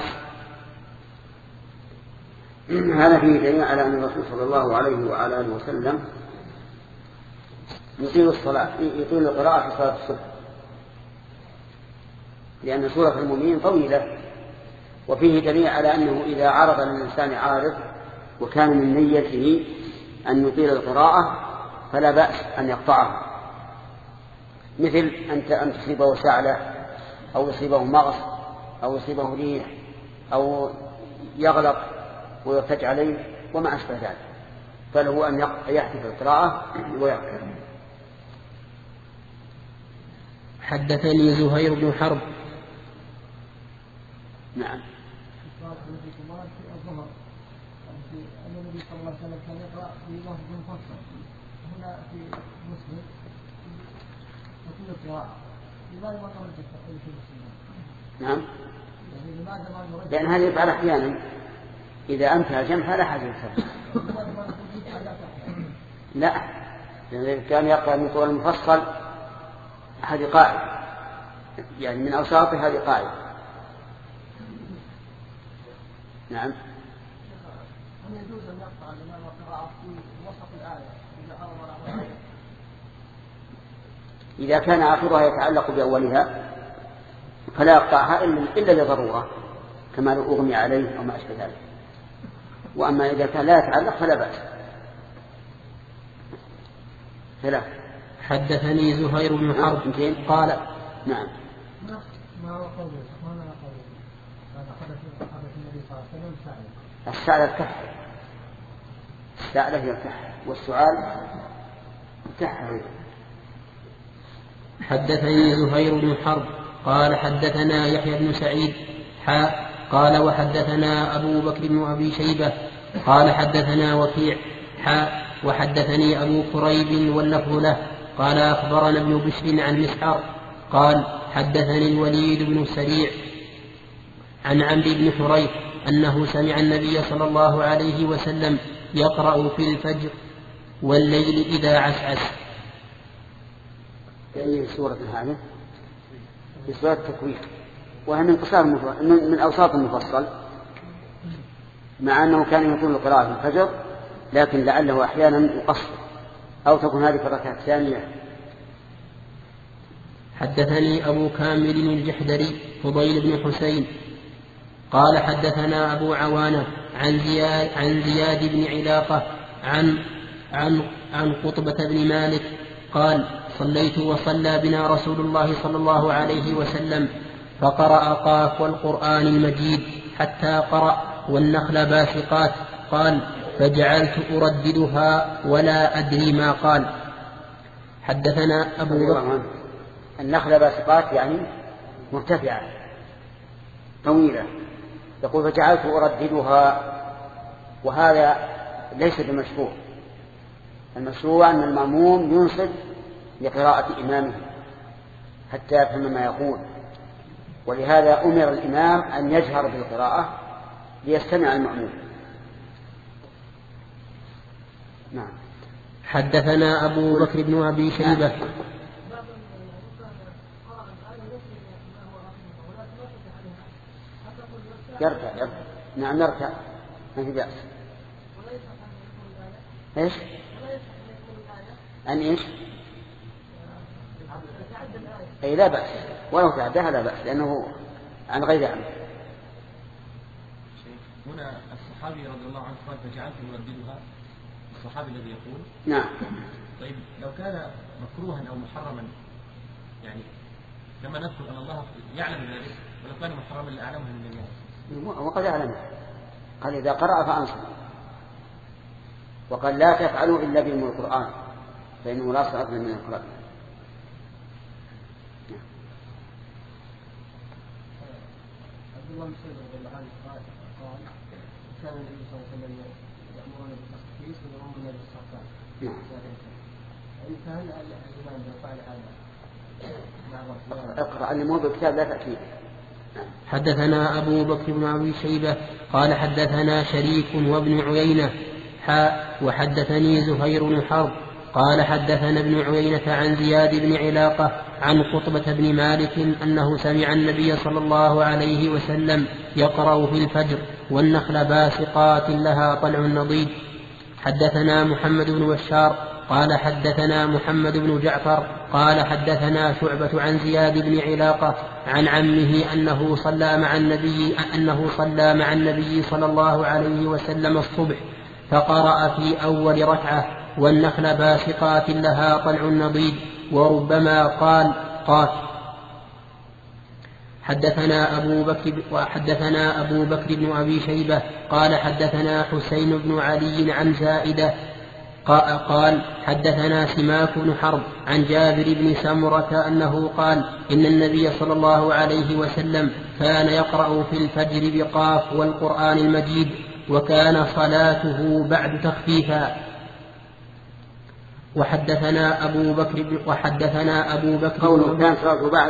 هذا فيه دليل على أن الرسول صلى الله عليه وعلى آله وسلم يطيل الصلاة يطيل القراءة في صلاة الصبح، لأن سورة المؤمنين طويلة. وفيه دليل على أنه إذا عرض للإنسان عارض وكان من نيته أن يطيل القراءة فلا بأس أن يقطعه، مثل أن تصيبه سعلة أو يصيبه مغص أو يصيبه ريح أو يغلق ويرتج عليه وما أشبه ذلك، فله أن يحدث القراءة ويقرأ. حدثني زهير بن حرب نعم النبي صلى الله عليه وسلم كان يقرأ في لفظ مفصل. هنا في مسلم نعم، لأن هذا يفعل أحيانا إذا أمتع الجمع فلا حاجة يكتب. لا، لأن كان يقرأ من طول المفصل هذه قاعدة، يعني من أوساطه هذه قاعدة. نعم. هل يجوز أن يقطع الإمام القراءة في وسط الآية إذا أرى الآية؟ إذا كان آخرها يتعلق بأولها فلا يقطعها إلا لضرورة كما لو أغمي عليه أو ما أشبه ذلك، وأما إذا كان لا يتعلق فلا بأس. ثلاث. حدثني زهير بن حرب قال نعم ما هو قوله ما هو قوله هذا حدث حدث النبي صلى الله عليه وسلم سائل السعل الكح، السعل هي الكح والسعال الكح. حدثني زهير بن حرب قال حدثنا يحيى بن سعيد حاء قال وحدثنا أبو بكر بن أبي شيبة قال حدثنا وكيع حاء وحدثني أبو كريب واللفظ له قال أخبرنا ابن بشر عن مسعر قال حدثني الوليد بن سريع عن عمرو بن حريث أنه سمع النبي صلى الله عليه وسلم يقرأ في الفجر والليل إذا عسعس. في سورة هذه في سورة التكوير، وهي من قصار من أوساط المفصل، مع أنه كان يطول القراءة في الفجر لكن لعله أحيانا يقصر أو تكون هذه في الركعة الثانية. حدثني أبو كامل الجحدري فضيل بن حسين قال حدثنا أبو عوانة عن زياد, عن زياد بن علاقة عن, عن, عن قطبة بن مالك قال صليت وصلى بنا رسول الله صلى الله عليه وسلم فقرأ قاف والقرآن المجيد حتى قرأ والنخل باسقات قال فجعلت أرددها ولا أدري ما قال. حدثنا أبو بكر. النخل باسقات يعني مرتفعة طويلة، يقول فجعلت أرددها، وهذا ليس بمشروع. المشروع أن المأموم ينصت لقراءة إمامه حتى يفهم ما يقول، ولهذا أمر الإمام أن يجهر بالقراءة ليستمع المأموم. نعم. حدثنا أبو بكر بن أبي شيبة. يركع يركع نعم يركع ما في بأس. ايش؟ أن ايش؟ أي لا بأس، ولو تعداها لا بأس لأنه عن غير عمد. هنا الصحابي رضي الله عنه قال فجعلت يرددها، الصحابي الذي يقول نعم. طيب لو كان مكروها أو محرما، يعني كما نذكر أن الله يعلم ذلك، ولو كان محرما لأعلمه من الناس، وقد يعلمه، قال إذا قرأ فأنصت، وقال لا تفعلوا إلا بأم القرآن فإنه لا صلاة من القرآن. عبد الله بن سعيد رضي الله عنه قال كان النبي صلى الله عليه وسلم يأمرنا بالتخفيف ويأمرنا بالاستغفار. فهل الإمام إذا فعل هذا؟ اقرأ اللي مو بالكتاب لا تأكيد. حدثنا أبو بكر بن أبي شيبة قال حدثنا شريك وابن عيينة حاء وحدثني زهير بن حرب قال حدثنا ابن عيينة عن زياد بن علاقة عن قطبة بن مالك أنه سمع النبي صلى الله عليه وسلم يقرأ في الفجر والنخل باسقات لها طلع نضيد. حدثنا محمد بن بشار قال حدثنا محمد بن جعفر قال حدثنا شعبة عن زياد بن علاقة عن عمه أنه صلى مع النبي أنه صلى مع النبي صلى الله عليه وسلم الصبح فقرأ في أول ركعة والنخل باسقات لها طلع نضيد وربما قال قاف. حدثنا أبو بكر وحدثنا أبو بكر بن أبي شيبة قال حدثنا حسين بن علي عن زائدة قال حدثنا سماك بن حرب عن جابر بن سمرة أنه قال إن النبي صلى الله عليه وسلم كان يقرأ في الفجر بقاف والقرآن المجيد وكان صلاته بعد تخفيفا. وحدثنا أبو بكر وحدثنا أبو بكر قوله كان صلاته بعد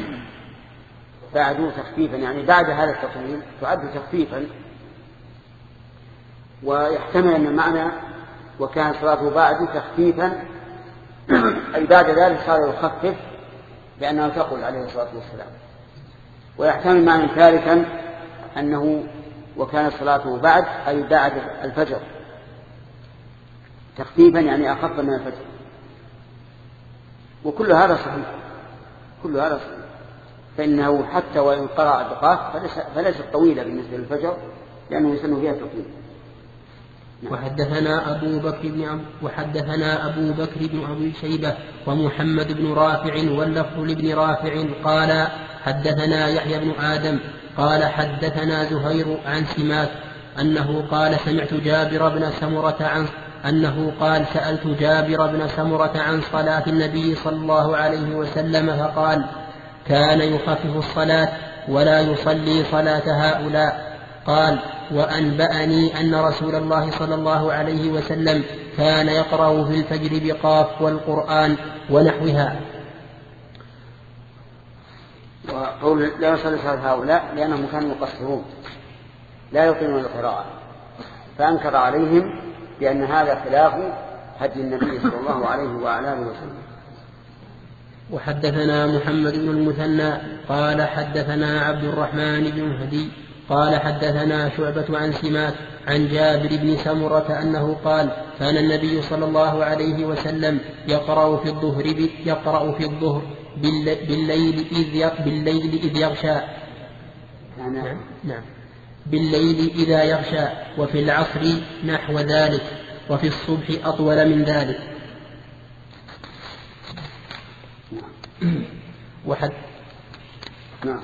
بعد تخفيفا، يعني بعد هذا التطويل تعد تخفيفا، ويحتمل أن المعنى وكان صلاته بعد تخفيفا أي بعد ذلك صار يخفف لأنه تقول عليه الصلاة والسلام. ويحتمل معنى ثالثا أنه وكان صلاته بعد أي بعد الفجر تخفيفا يعني أخف من الفجر. وكل هذا صحيح، كل هذا صحيح، فإنه حتى وإن قرأ دقائق فليست طويلة بالنسبة للفجر لأنه يسن فيها تطويل. وحدثنا أبو بكر بن وحدثنا أبو بكر بن أبي شيبة ومحمد بن رافع واللفظ لابن رافع قال حدثنا يحيى بن آدم قال حدثنا زهير عن سماك أنه قال سمعت جابر بن سمرة عن أنه قال سألت جابر بن سمرة عن صلاة النبي صلى الله عليه وسلم فقال كان يخفف الصلاة ولا يصلي صلاة هؤلاء. قال وأنبأني أن رسول الله صلى الله عليه وسلم كان يقرأ في الفجر بقاف والقرآن ونحوها. وقول لا يصلي صلاة هؤلاء لأنهم كانوا مقصرون لا يطيلون القراءة، فأنكر عليهم بأن هذا خلاف هدي النبي صلى الله عليه وعلى آله وسلم. وحدثنا محمد بن المثنى قال حدثنا عبد الرحمن بن مهدي قال حدثنا شعبة عن سماك عن جابر بن سمرة أنه قال كان النبي صلى الله عليه وسلم يقرأ في الظهر يقرأ في الظهر بالليل إذ بالليل إذ يغشى نعم نعم بالليل إذا يغشى، وفي العصر نحو ذلك، وفي الصبح أطول من ذلك. وحد نعم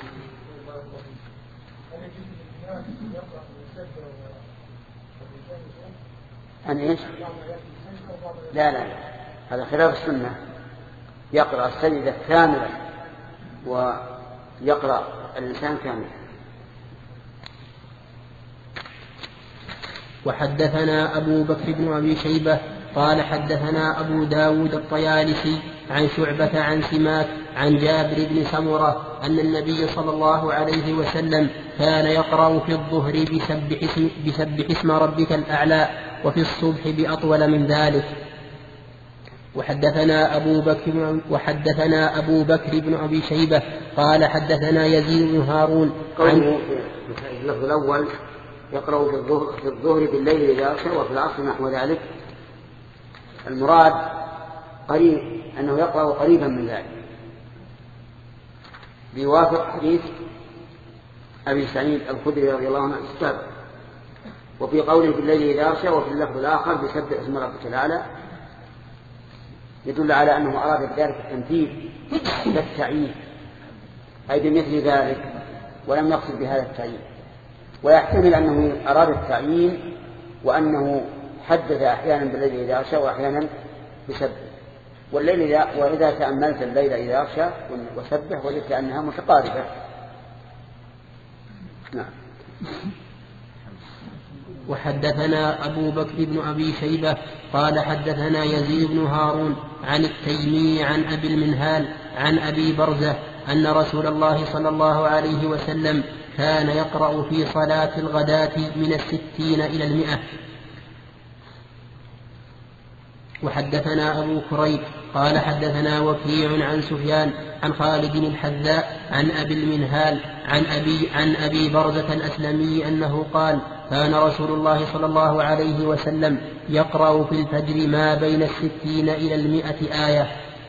أن إيش؟ لا لا هذا خلاف السنة، يقرأ السجدة كاملة ويقرأ الإنسان كاملا. وحدثنا أبو بكر بن أبي شيبة قال حدثنا أبو داود الطيالسي عن شعبة عن سماك عن جابر بن سمرة أن النبي صلى الله عليه وسلم كان يقرأ في الظهر بسبح اسم, بسبح اسم ربك الأعلى، وفي الصبح بأطول من ذلك. وحدثنا أبو بكر وحدثنا أبو بكر بن أبي شيبة قال حدثنا يزيد بن هارون قوله في اللفظ الأول يقرأ في الظهر, في الظهر بالليل إذا يغشى وفي العصر نحو ذلك، المراد قريب أنه يقرأ قريبا من ذلك بيوافق حديث أبي سعيد الخدري رضي الله عنه السابق. وفي قوله بالليل إذا يغشى وفي اللفظ الآخر بسبح اسم ربك الأعلى يدل على أنه أراد بذلك التمثيل للتعيين أي بمثل ذلك، ولم يقصد بهذا التعيين. ويحتمل أنه أراد التعيين وأنه حدث أحيانا بالليل إذا يغشى وأحيانا بسبح. والليل إذا وإذا تأملت الليل إذا يغشى وسبح وجدت أنها متقاربة. نعم. وحدثنا أبو بكر بن أبي شيبة قال حدثنا يزيد بن هارون عن التيمي عن أبي المنهال عن أبي برزة أن رسول الله صلى الله عليه وسلم كان يقرأ في صلاة الغداة من الستين إلى المئة. وحدثنا أبو كريب قال حدثنا وكيع عن سفيان عن خالد الحذاء عن أبي المنهال عن أبي, عن أبي برزة الأسلمي أنه قال كان رسول الله صلى الله عليه وسلم يقرأ في الفجر ما بين الستين إلى المئة آية.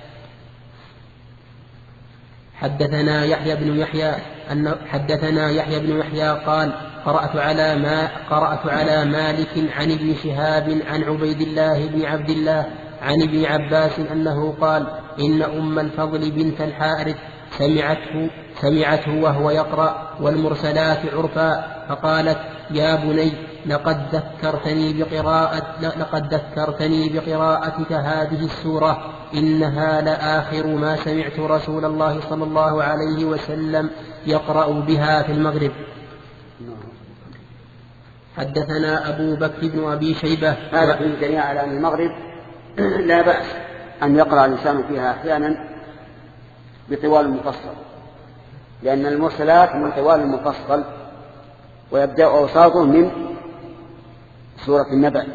حدثنا يحيى بن يحيى أن حدثنا يحيى بن يحيى قال قرأت على ما قرأت على مالك عن ابن شهاب عن عبيد الله بن عبد الله عن ابن عباس أنه قال إن أم الفضل بنت الحارث سمعته سمعته وهو يقرأ والمرسلات عرفا فقالت يا بني لقد ذكرتني بقراءة لقد ذكرتني بقراءتك هذه السورة إنها لآخر ما سمعت رسول الله صلى الله عليه وسلم يقرأ بها في المغرب. حدثنا أبو بكر بن أبي شيبة هذا في الدليل على أن المغرب لا بأس أن يقرأ الإنسان فيها أحيانا بطوال المفصل، لأن المرسلات من طوال المفصل، ويبدأ أوساطه من سورة النبأ.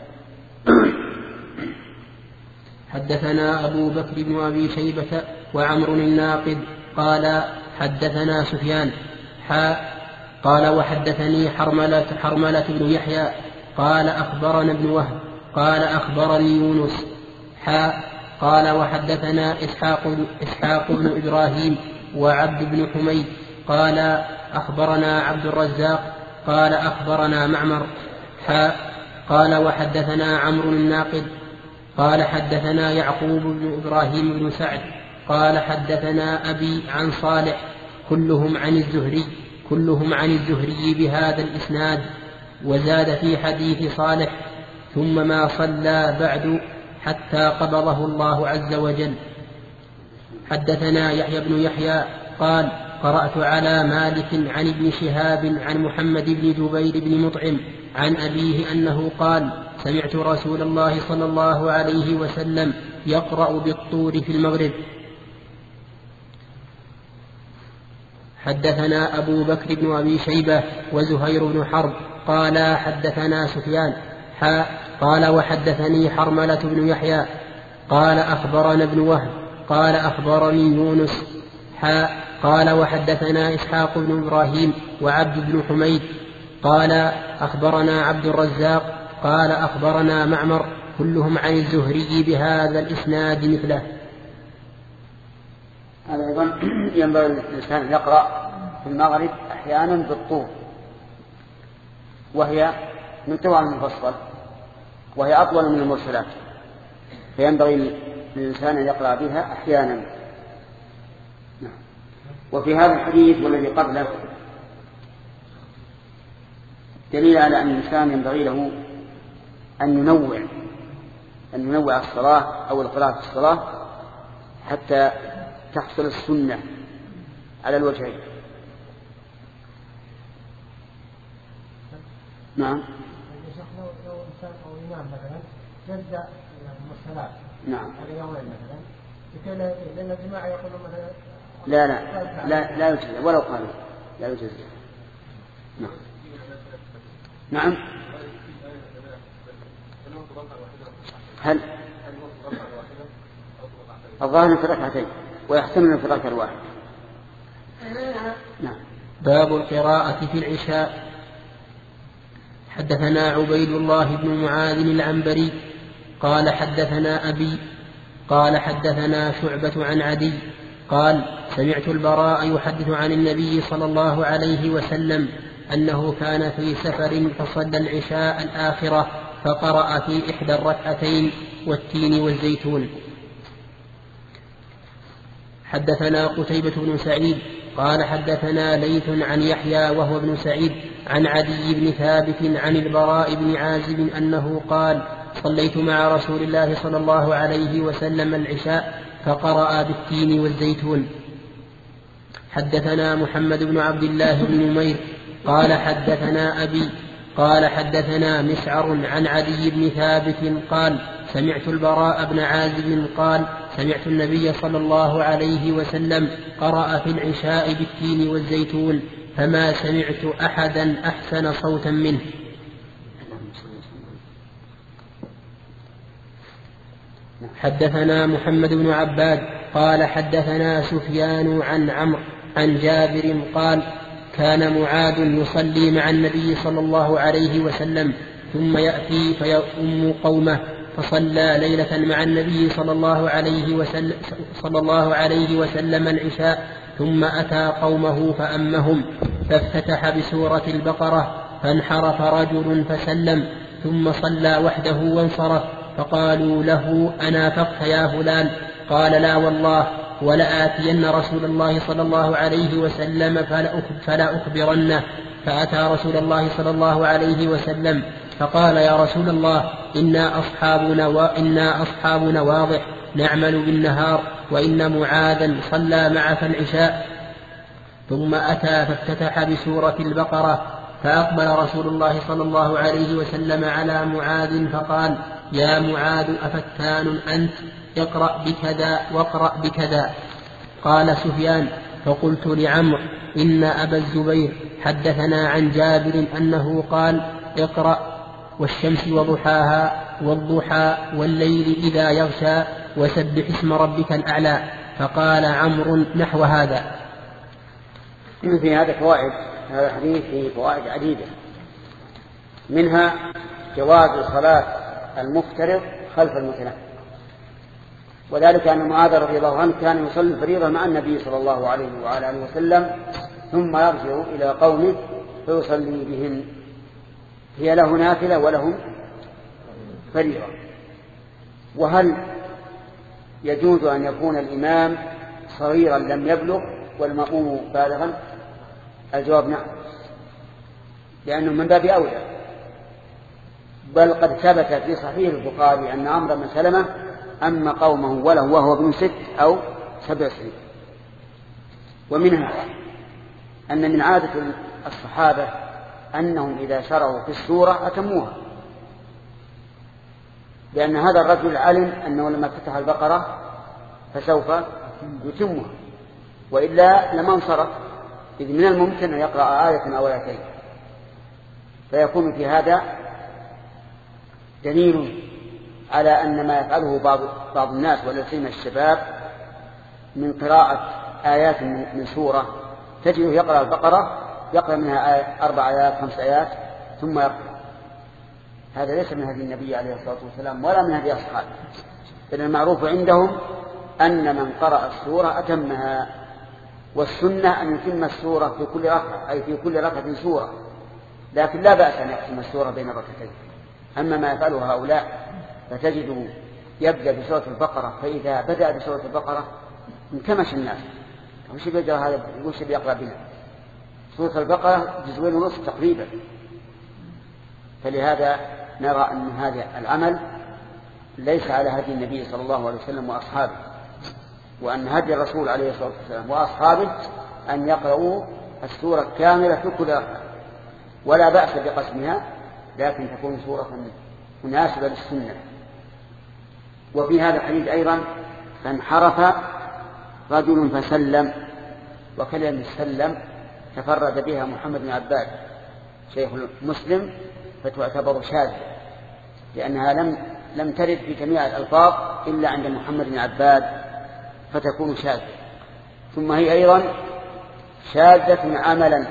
حدثنا أبو بكر بن أبي شيبة وعمر الناقد قال حدثنا سفيان حاء قال وحدثني حرملة, حرملة بن يحيى قال أخبرنا ابن وهب قال أخبرني يونس حاء قال وحدثنا إسحاق, إسحاق بن إبراهيم وعبد بن حميد قال أخبرنا عبد الرزاق قال أخبرنا معمر حاء قال وحدثنا عمرو الناقد قال حدثنا يعقوب بن إبراهيم بن سعد قال حدثنا أبي عن صالح كلهم عن الزهري كلهم عن الزهري بهذا الإسناد، وزاد في حديث صالح ثم ما صلى بعد حتى قبضه الله عز وجل. حدثنا يحيى بن يحيى قال قرأت على مالك عن ابن شهاب عن محمد بن جبير بن مطعم عن أبيه أنه قال سمعت رسول الله صلى الله عليه وسلم يقرأ بالطور في المغرب. حدثنا أبو بكر بن أبي شيبة وزهير بن حرب قال حدثنا سفيان حاء قال وحدثني حرملة بن يحيى قال أخبرنا ابن وهب قال أخبرني يونس حاء قال وحدثنا إسحاق بن إبراهيم وعبد بن حميد قال أخبرنا عبد الرزاق قال أخبرنا معمر كلهم عن الزهري بهذا الإسناد مثله. هذا أيضا ينبغي الإنسان يقرأ في المغرب أحيانا بالطور، وهي من طوال المفصل وهي أطول من المرسلات، فينبغي للإنسان أن يقرأ بها أحيانا. وفي هذا الحديث والذي قبله دليل على أن الإنسان ينبغي له أن ينوع أن ينوع الصلاة أو القراءة في الصلاة حتى تحصل السنة على الوجهين. نعم. لو إنسان أو إمام مثلا يبدأ المرسلات نعم على يومين مثلا لكي لأن الجماعة يقولون مثلا لا لا لا لا يجوز ولو قالوا لا يجوز. نعم نعم. هل الظاهر في ركعتين ويحتمل في ركعة واحدة. نعم. باب القراءة في العشاء. حدثنا عبيد الله بن معاذ العنبري قال حدثنا أبي قال حدثنا شعبة عن عدي قال سمعت البراء يحدث عن النبي صلى الله عليه وسلم أنه كان في سفر فصلى العشاء الآخرة فقرأ في إحدى الركعتين والتين والزيتون. حدثنا قتيبة بن سعيد قال حدثنا ليث عن يحيى وهو ابن سعيد عن عدي بن ثابت عن البراء بن عازب أنه قال صليت مع رسول الله صلى الله عليه وسلم العشاء فقرأ بالتين والزيتون. حدثنا محمد بن عبد الله بن نمير قال حدثنا أبي قال حدثنا مسعر عن عدي بن ثابت قال سمعت البراء بن عازب قال سمعت النبي صلى الله عليه وسلم قرأ في العشاء بالتين والزيتون فما سمعت أحدا أحسن صوتا منه. حدثنا محمد بن عباد قال حدثنا سفيان عن عمرو عن جابر قال كان معاذ يصلي مع النبي صلى الله عليه وسلم ثم يأتي فيؤم قومه فصلى ليلة مع النبي صلى الله عليه وسلم, صلى الله عليه وسلم العشاء ثم أتى قومه فأمهم فافتتح بسورة البقرة فانحرف رجل فسلم ثم صلى وحده وانصرف فقالوا له أنافقت يا فلان؟ قال لا والله ولآتين رسول الله صلى الله عليه وسلم فلا أخبرنه. فأتى رسول الله صلى الله عليه وسلم فقال يا رسول الله إنا أصحابنا, وإنا أصحابنا واضح نعمل بالنهار وإن معاذا صلى معك العشاء. ثم أتى فافتتح بسورة البقرة فأقبل رسول الله صلى الله عليه وسلم على معاذ فقال يا معاذ أفتان أنت؟ اقرأ بكذا واقرأ بكذا. قال سفيان: فقلت لعمرو: إن أبا الزبير حدثنا عن جابر أنه قال: اقرأ والشمس وضحاها والضحى والليل إذا يغشى وسبح اسم ربك الأعلى. فقال عمرو نحو هذا. في هذا فوائد، هذا الحديث فيه فوائد عديدة، منها جواز صلاة المفترض خلف المتنفل، وذلك أن معاذ رضي الله عنه كان يصلي الفريضة مع النبي صلى الله عليه وعلى آله وسلم ثم يرجع إلى قومه فيصلي بهم، هي له نافلة ولهم فريضة. وهل يجوز أن يكون الإمام صغيرا لم يبلغ والمأموم بالغا؟ الجواب نعم، لأنه من باب أولى، بل قد ثبت في صحيح البخاري أن عمرو بن سلمة أما قومه وله وهو ابن ست أو سبع سنين. ومنها أن من عادة الصحابة أنهم إذا شرعوا في السورة أتموها، لأن هذا الرجل علم أنه لما فتح البقرة فسوف يتمها، وإلا لما انصرف، إذ من الممكن أن يقرأ آية أو آيتين. فيكون في هذا دليل على أن ما يفعله بعض, بعض الناس ولا سيما الشباب من قراءة آيات من سورة، تجده يقرأ البقرة يقرأ منها آية أربع آيات خمس آيات ثم يقرأ. هذا ليس من هدي النبي عليه الصلاة والسلام ولا من هدي أصحابه، بل المعروف عندهم أن من قرأ السورة أتمها، والسنة أن يتم السورة في كل ركعة، أي في كل ركعة سورة، لكن لا بأس أن يقسم السورة بين الركعتين. أما ما يفعله هؤلاء فتجده يبدأ بسورة البقرة، فإذا بدأ بسورة البقرة انكمش الناس، وش بيجرى هذا؟ وش بيقرأ بنا؟ سورة البقرة جزئين ونصف تقريبا. فلهذا نرى أن هذا العمل ليس على هدي النبي صلى الله عليه وسلم وأصحابه، وأن هدي الرسول عليه الصلاة والسلام وأصحابه أن يقرأوا السورة كاملة في كل ركعة، ولا بأس بقسمها، لكن تكون سورة مناسبة للسنة. وفي هذا الحديث أيضا فانحرف رجل فسلم، وكلمة سلم تفرد بها محمد بن عباد شيخ مسلم، فتعتبر شاذة، لأنها لم لم ترد في جميع الألفاظ إلا عند محمد بن عباد، فتكون شاذة. ثم هي أيضا شاذة عملا،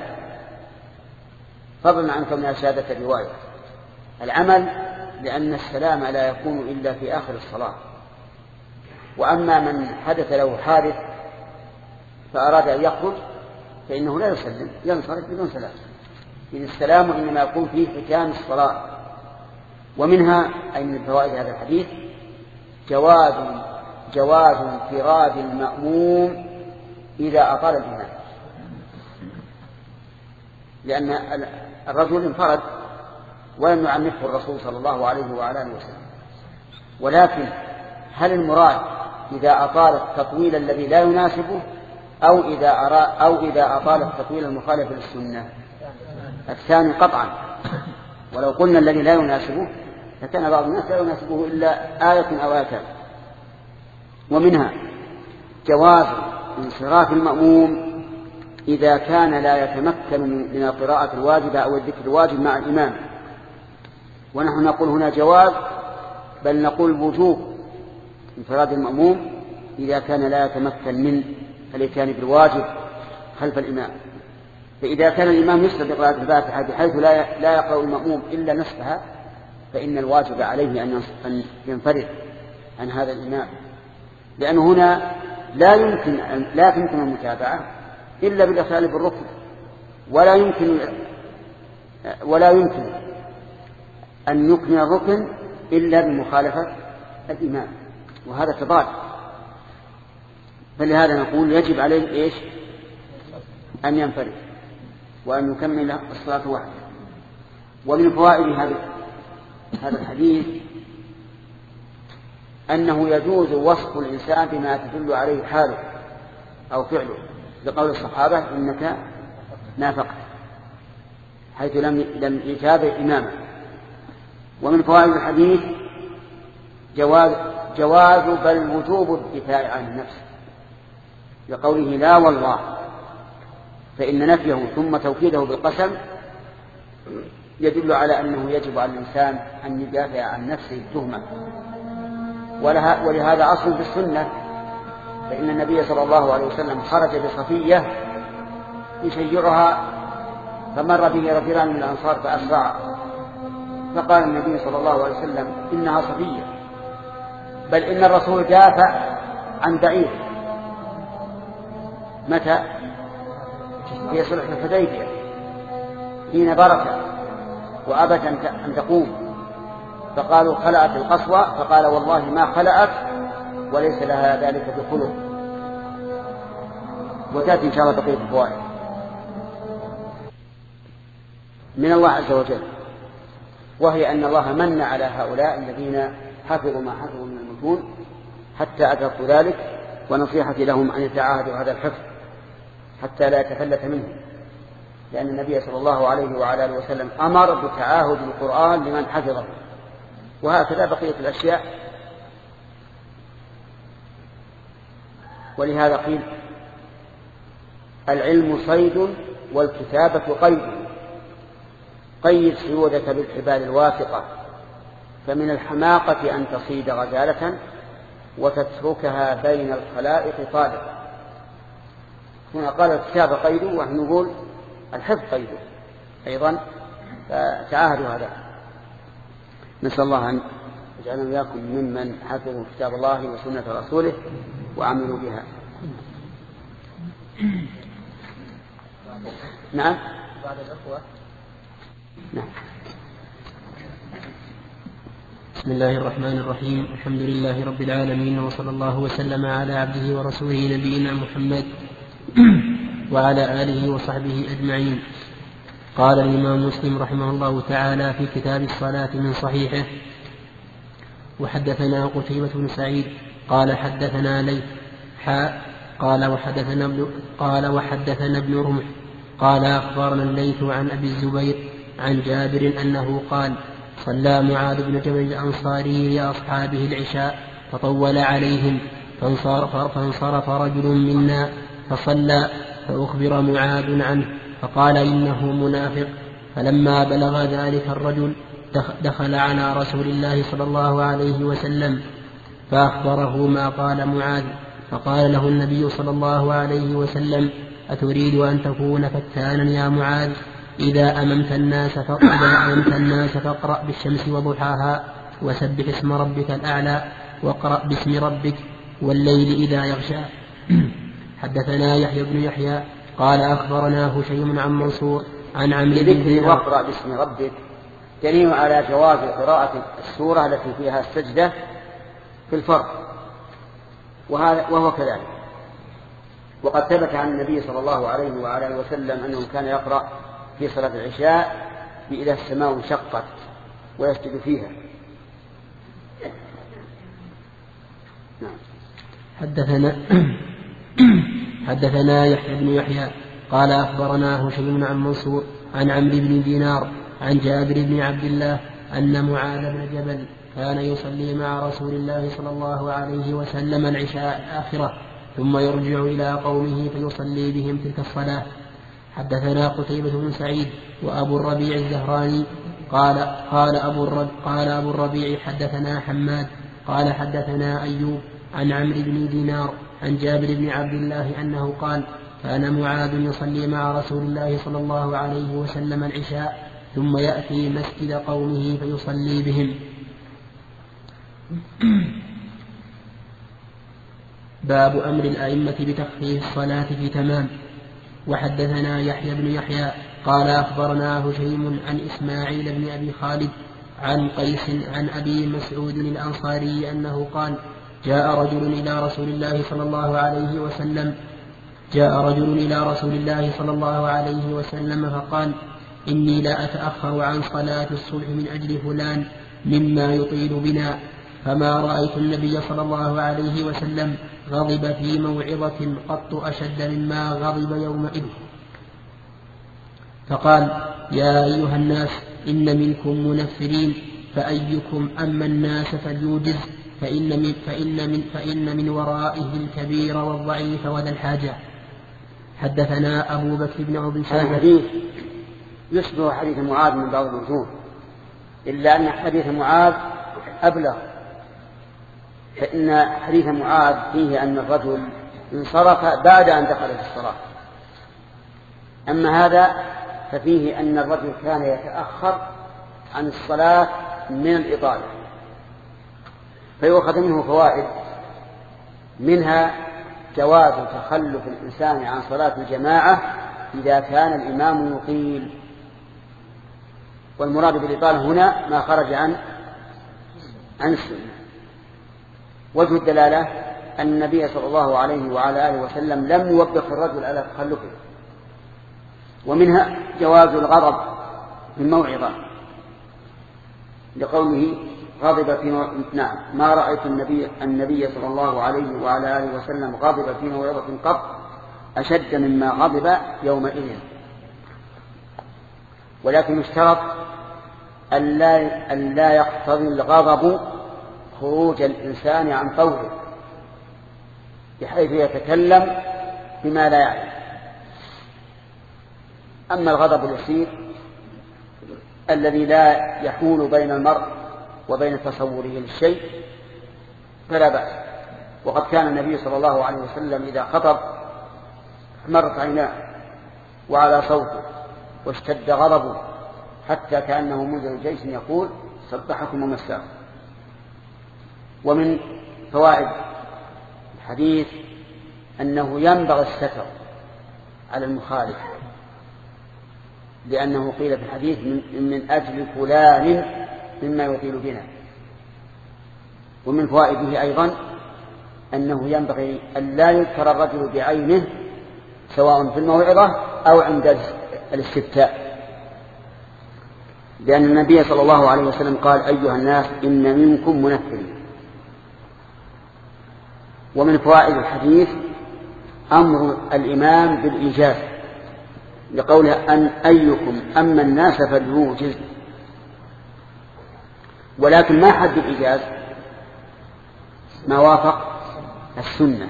فضلا عن كونها شاذة رواية. العمل لأن السلام لا يكون إلا في آخر الصلاة، وأما من حدث له حادث فأراد أن يخرج فإنه لا يسلم، ينصرف بدون سلام، إذ السلام إنما يكون فيه ختام الصلاة. ومنها أي من فوائد هذا الحديث جواز جواز انفراد المأموم إذا أطال الإمام، لأن الرجل انفرد ولم يعنفه الرسول صلى الله عليه وعلى آله وسلم، ولكن هل المراد إذا أطال التطويل الذي لا يناسبه أو إذا أرى أو إذا أطال التطويل المخالف للسنة؟ الثاني قطعا. ولو قلنا الذي لا يناسبه فكان بعض الناس لا يناسبه إلا آية أو آيتان. ومنها جواز انصراف المأموم إذا كان لا يتمكن من القراءة الواجبة أو الذكر الواجب مع الإمام. ونحن نقول هنا جواز، بل نقول وجوب انفراد المأموم إذا كان لا يتمكن من الاتيان بالواجب خلف الإمام. فإذا كان الإمام يسرد بقراءة الفاتحة بحيث لا لا يقرأ المأموم إلا نصفها، فإن الواجب عليه أن ينفرد عن هذا الإمام، لأنه هنا لا يمكن لا تمكن المتابعة إلا بالإخلال بالركن، ولا يمكن ولا يمكن أن يكمل الركن إلا بمخالفة الإمام، وهذا تضاد. فلهذا نقول يجب عليه إيش؟ أن ينفرد وأن يكمل الصلاة وحده. ومن فوائد هذا الحديث أنه يجوز وصف الإنسان بما تدل عليه حاله أو فعله، لقول الصحابة إنك نافقت، حيث لم لم يتابع إمامه. ومن فوائد الحديث جواز, جواز بل وجوب الدفاع عن النفس لقوله لا والله، فإن نفيه ثم توكيده بالقسم يدل على أنه يجب على الإنسان أن يدافع عن نفسه التهمة. ولهذا أصل في السنة، فإن النبي صلى الله عليه وسلم خرج بصفية يشيرها فمر به رجلان من الأنصار فأسرع، فقال النبي صلى الله عليه وسلم إنها صفية، بل إن الرسول دافع عن بعير متى؟ في صلح الحديبية حين بركة وأبت أن تقوم، فقالوا خلعت القصوى، فقال والله ما خلعت وليس لها ذلك بخلق. وتأتي إن شاء الله بقية الفوائد من الله عز وجل، وهي أن الله من على هؤلاء الذين حفظوا ما حفظوا من المتون حتى أدركوا ذلك، ونصيحتي لهم أن يتعاهدوا هذا الحفظ حتى لا يتفلت منه، لأن النبي صلى الله عليه وعلى آله وسلم أمر بتعاهد القرآن لمن حفظه، وهكذا بقية الأشياء. ولهذا قيل العلم صيد والكتابة قيد، قيد سيودك بالحبال الواثقة، فمن الحماقة أن تصيد غزالة وتتركها بين الخلائق طالقة. هنا قال الكتابة قيد، ونحن نقول الحفظ قيد أيضا، فتعاهدوا هذا. نسأل الله أن يجعلنا وإياكم ممن حفظوا كتاب الله وسنة رسوله وعملوا بها. نعم بعد الأخوة. نعم. بسم الله الرحمن الرحيم، الحمد لله رب العالمين، وصلى الله وسلم على عبده ورسوله نبينا محمد وعلى آله وصحبه أجمعين. قال الإمام مسلم رحمه الله تعالى في كتاب الصلاة من صحيحه: وحدثنا قتيبة بن سعيد قال حدثنا ليث حاء قال وحدثنا ابن قال وحدثنا ابن رمح قال أخبرنا الليث عن أبي الزبير عن جابر أنه قال: صلى معاذ بن جبل الأنصاري لأصحابه العشاء فطول عليهم، فانصرف, فانصرف رجل منا فصلى، فأخبر معاذ عنه فقال إنه منافق. فلما بلغ ذلك الرجل دخل على رسول الله صلى الله عليه وسلم فأخبره ما قال معاذ، فقال له النبي صلى الله عليه وسلم: أتريد أن تكون فتانا يا معاذ؟ إذا أممت الناس إذا أممت الناس فاقرأ بالشمس وضحاها، وسبح اسم ربك الأعلى، واقرأ باسم ربك، والليل إذا يغشى. حدثنا يحيى بن يحيى قال أخبرنا هشيم عن منصور عن عمرو بن دينار. واقرأ باسم ربك دليل على جواز قراءة السورة التي فيها السجدة في الفرض، وهو كذلك. وقد ثبت عن النبي صلى الله عليه وعلى آله وسلم أنه كان يقرأ في صلاة العشاء بإذا السماء انشقت ويسجد فيها. نعم. حدثنا حدثنا يحيى بن يحيى قال أخبرنا هشيم عن منصور عن عمرو بن دينار عن جابر بن عبد الله أن معاذ بن جبل كان يصلي مع رسول الله صلى الله عليه وسلم العشاء الآخرة، ثم يرجع إلى قومه فيصلي بهم تلك الصلاة. حدثنا قتيبة بن سعيد وأبو الربيع الزهراني قال قال أبو الربيع, قال أبو الربيع حدثنا حماد قال حدثنا أيوب عن عمرو بن دينار عن جابر بن عبد الله أنه قال: كان معاذ يصلي مع رسول الله صلى الله عليه وسلم العشاء، ثم يأتي مسجد قومه فيصلي بهم. باب أمر الأئمة بتخفيف الصلاة في تمام. وحدثنا يحيى بن يحيى قال أخبرنا هشيم عن إسماعيل بن أبي خالد عن قيس عن أبي مسعود الأنصاري أنه قال: جاء رجل إلى رسول الله صلى الله عليه وسلم جاء رجل إلى رسول الله صلى الله عليه وسلم فقال: إني لا أتأخر عن صلاة الصبح من أجل فلان مما يطيل بنا، فما رأيت النبي صلى الله عليه وسلم غضب في موعظة قط أشد مما غضب يومئذ. فقال: يا أيها الناس إن منكم منفرين، فأيكم أما الناس فليوجز، فإن من, فإن من, فإن من ورائه الكبير والضعيف وذا الحاجة. حدثنا أبو بكر بن أبي شيبة. الحديث يشبه حديث معاذ من بعض الوجوه، إلا أن حديث معاذ أبلغ، فإن حديث معاذ فيه أن الرجل انصرف بعد أن دخل في الصلاة، أما هذا ففيه أن الرجل كان يتأخر عن الصلاة من الإطالة، فيؤخذ منه فوائد، منها جواز تخلف الإنسان عن صلاة الجماعة إذا كان الإمام يطيل، والمراد بالإطالة هنا ما خرج عن عن السنة. وجه الدلالة أن النبي صلى الله عليه وعلى آله وسلم لم يوبخ الرجل على تخلفه. ومنها جواز الغضب من موعظة، لقوله غضب في نعم ما رأيت النبي النبي صلى الله عليه وعلى آله وسلم غضب في موعظة قط أشد مما غضب يومئذ. ولكن اشترط أن لا يقتضي الغضب خروج الإنسان عن طوره بحيث يتكلم بما لا يعلم. أما الغضب اليسير الذي لا يحول بين المرء وبين تصوره للشيء فلا بأس. وقد كان النبي صلى الله عليه وسلم إذا خطب مرت عيناه وعلى صوته واشتد غضبه حتى كأنه منذر جيش يقول صبحكم ومساكم. ومن فوائد الحديث أنه ينبغي الستر على المخالف، لأنه قيل في الحديث من, من أجل فلان مما يطيل بنا. ومن فوائده أيضا أنه ينبغي أن لا يذكر الرجل بعينه سواء في الموعظة أو عند الاستفتاء، لأن النبي صلى الله عليه وسلم قال أيها الناس إن منكم منفرين. ومن فوائد الحديث أمر الإمام بالإيجاز، لقوله أن أيكم أما الناس فليوجز، ولكن ما حد الإيجاز ما وافق السنة.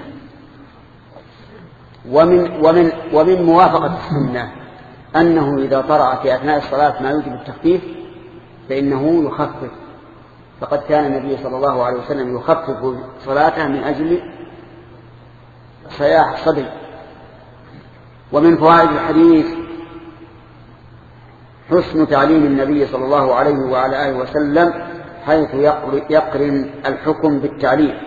ومن, ومن, ومن موافقة السنة أنه إذا طرأ في أثناء الصلاة ما يوجب التخفيف فإنه يخفف، فقد كان النبي صلى الله عليه وسلم يخفف صلاته من أجل صياح الصدر. ومن فوائد الحديث حسن تعليم النبي صلى الله عليه وعلى آله وسلم حيث يقرن الحكم بالتعليم.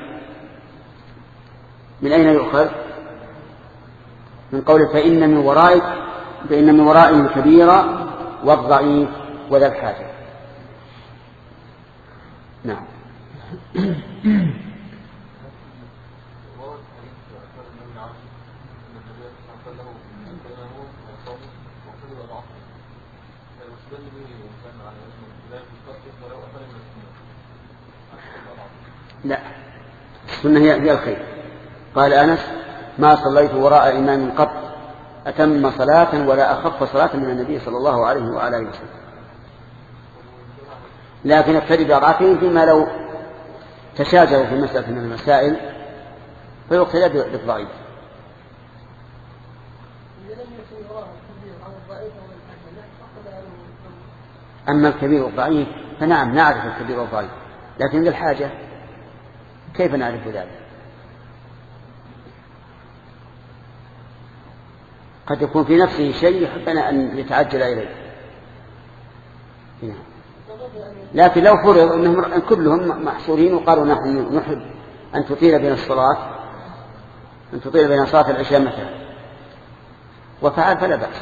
من أين يؤخذ؟ من قول فإن من ورائك فإن من ورائه الكبير والضعيف وذا الحاجة. نعم. لا، السنة هي الخير. قال أنس ما صليت وراء إمام قط أتم صلاة ولا أخف صلاة من النبي صلى الله عليه وعلى آله وسلم، لكن اقتدي بركعتين فيما لو تشاجروا في مسألة من المسائل فيقتدى بالضعيف. أما الكبير والضعيف فنعم نعرف الكبير والضعيف، لكن للحاجة كيف نعرف ذلك؟ قد يكون في نفسه شيء يحبنا أن يتعجل إليه، لكن لو فرض أنهم كلهم محصورين وقالوا نحن نحب أن تطيل بين الصلاة أن تطيل بين صلاة العشاء مثلا وفعل فلا بأس.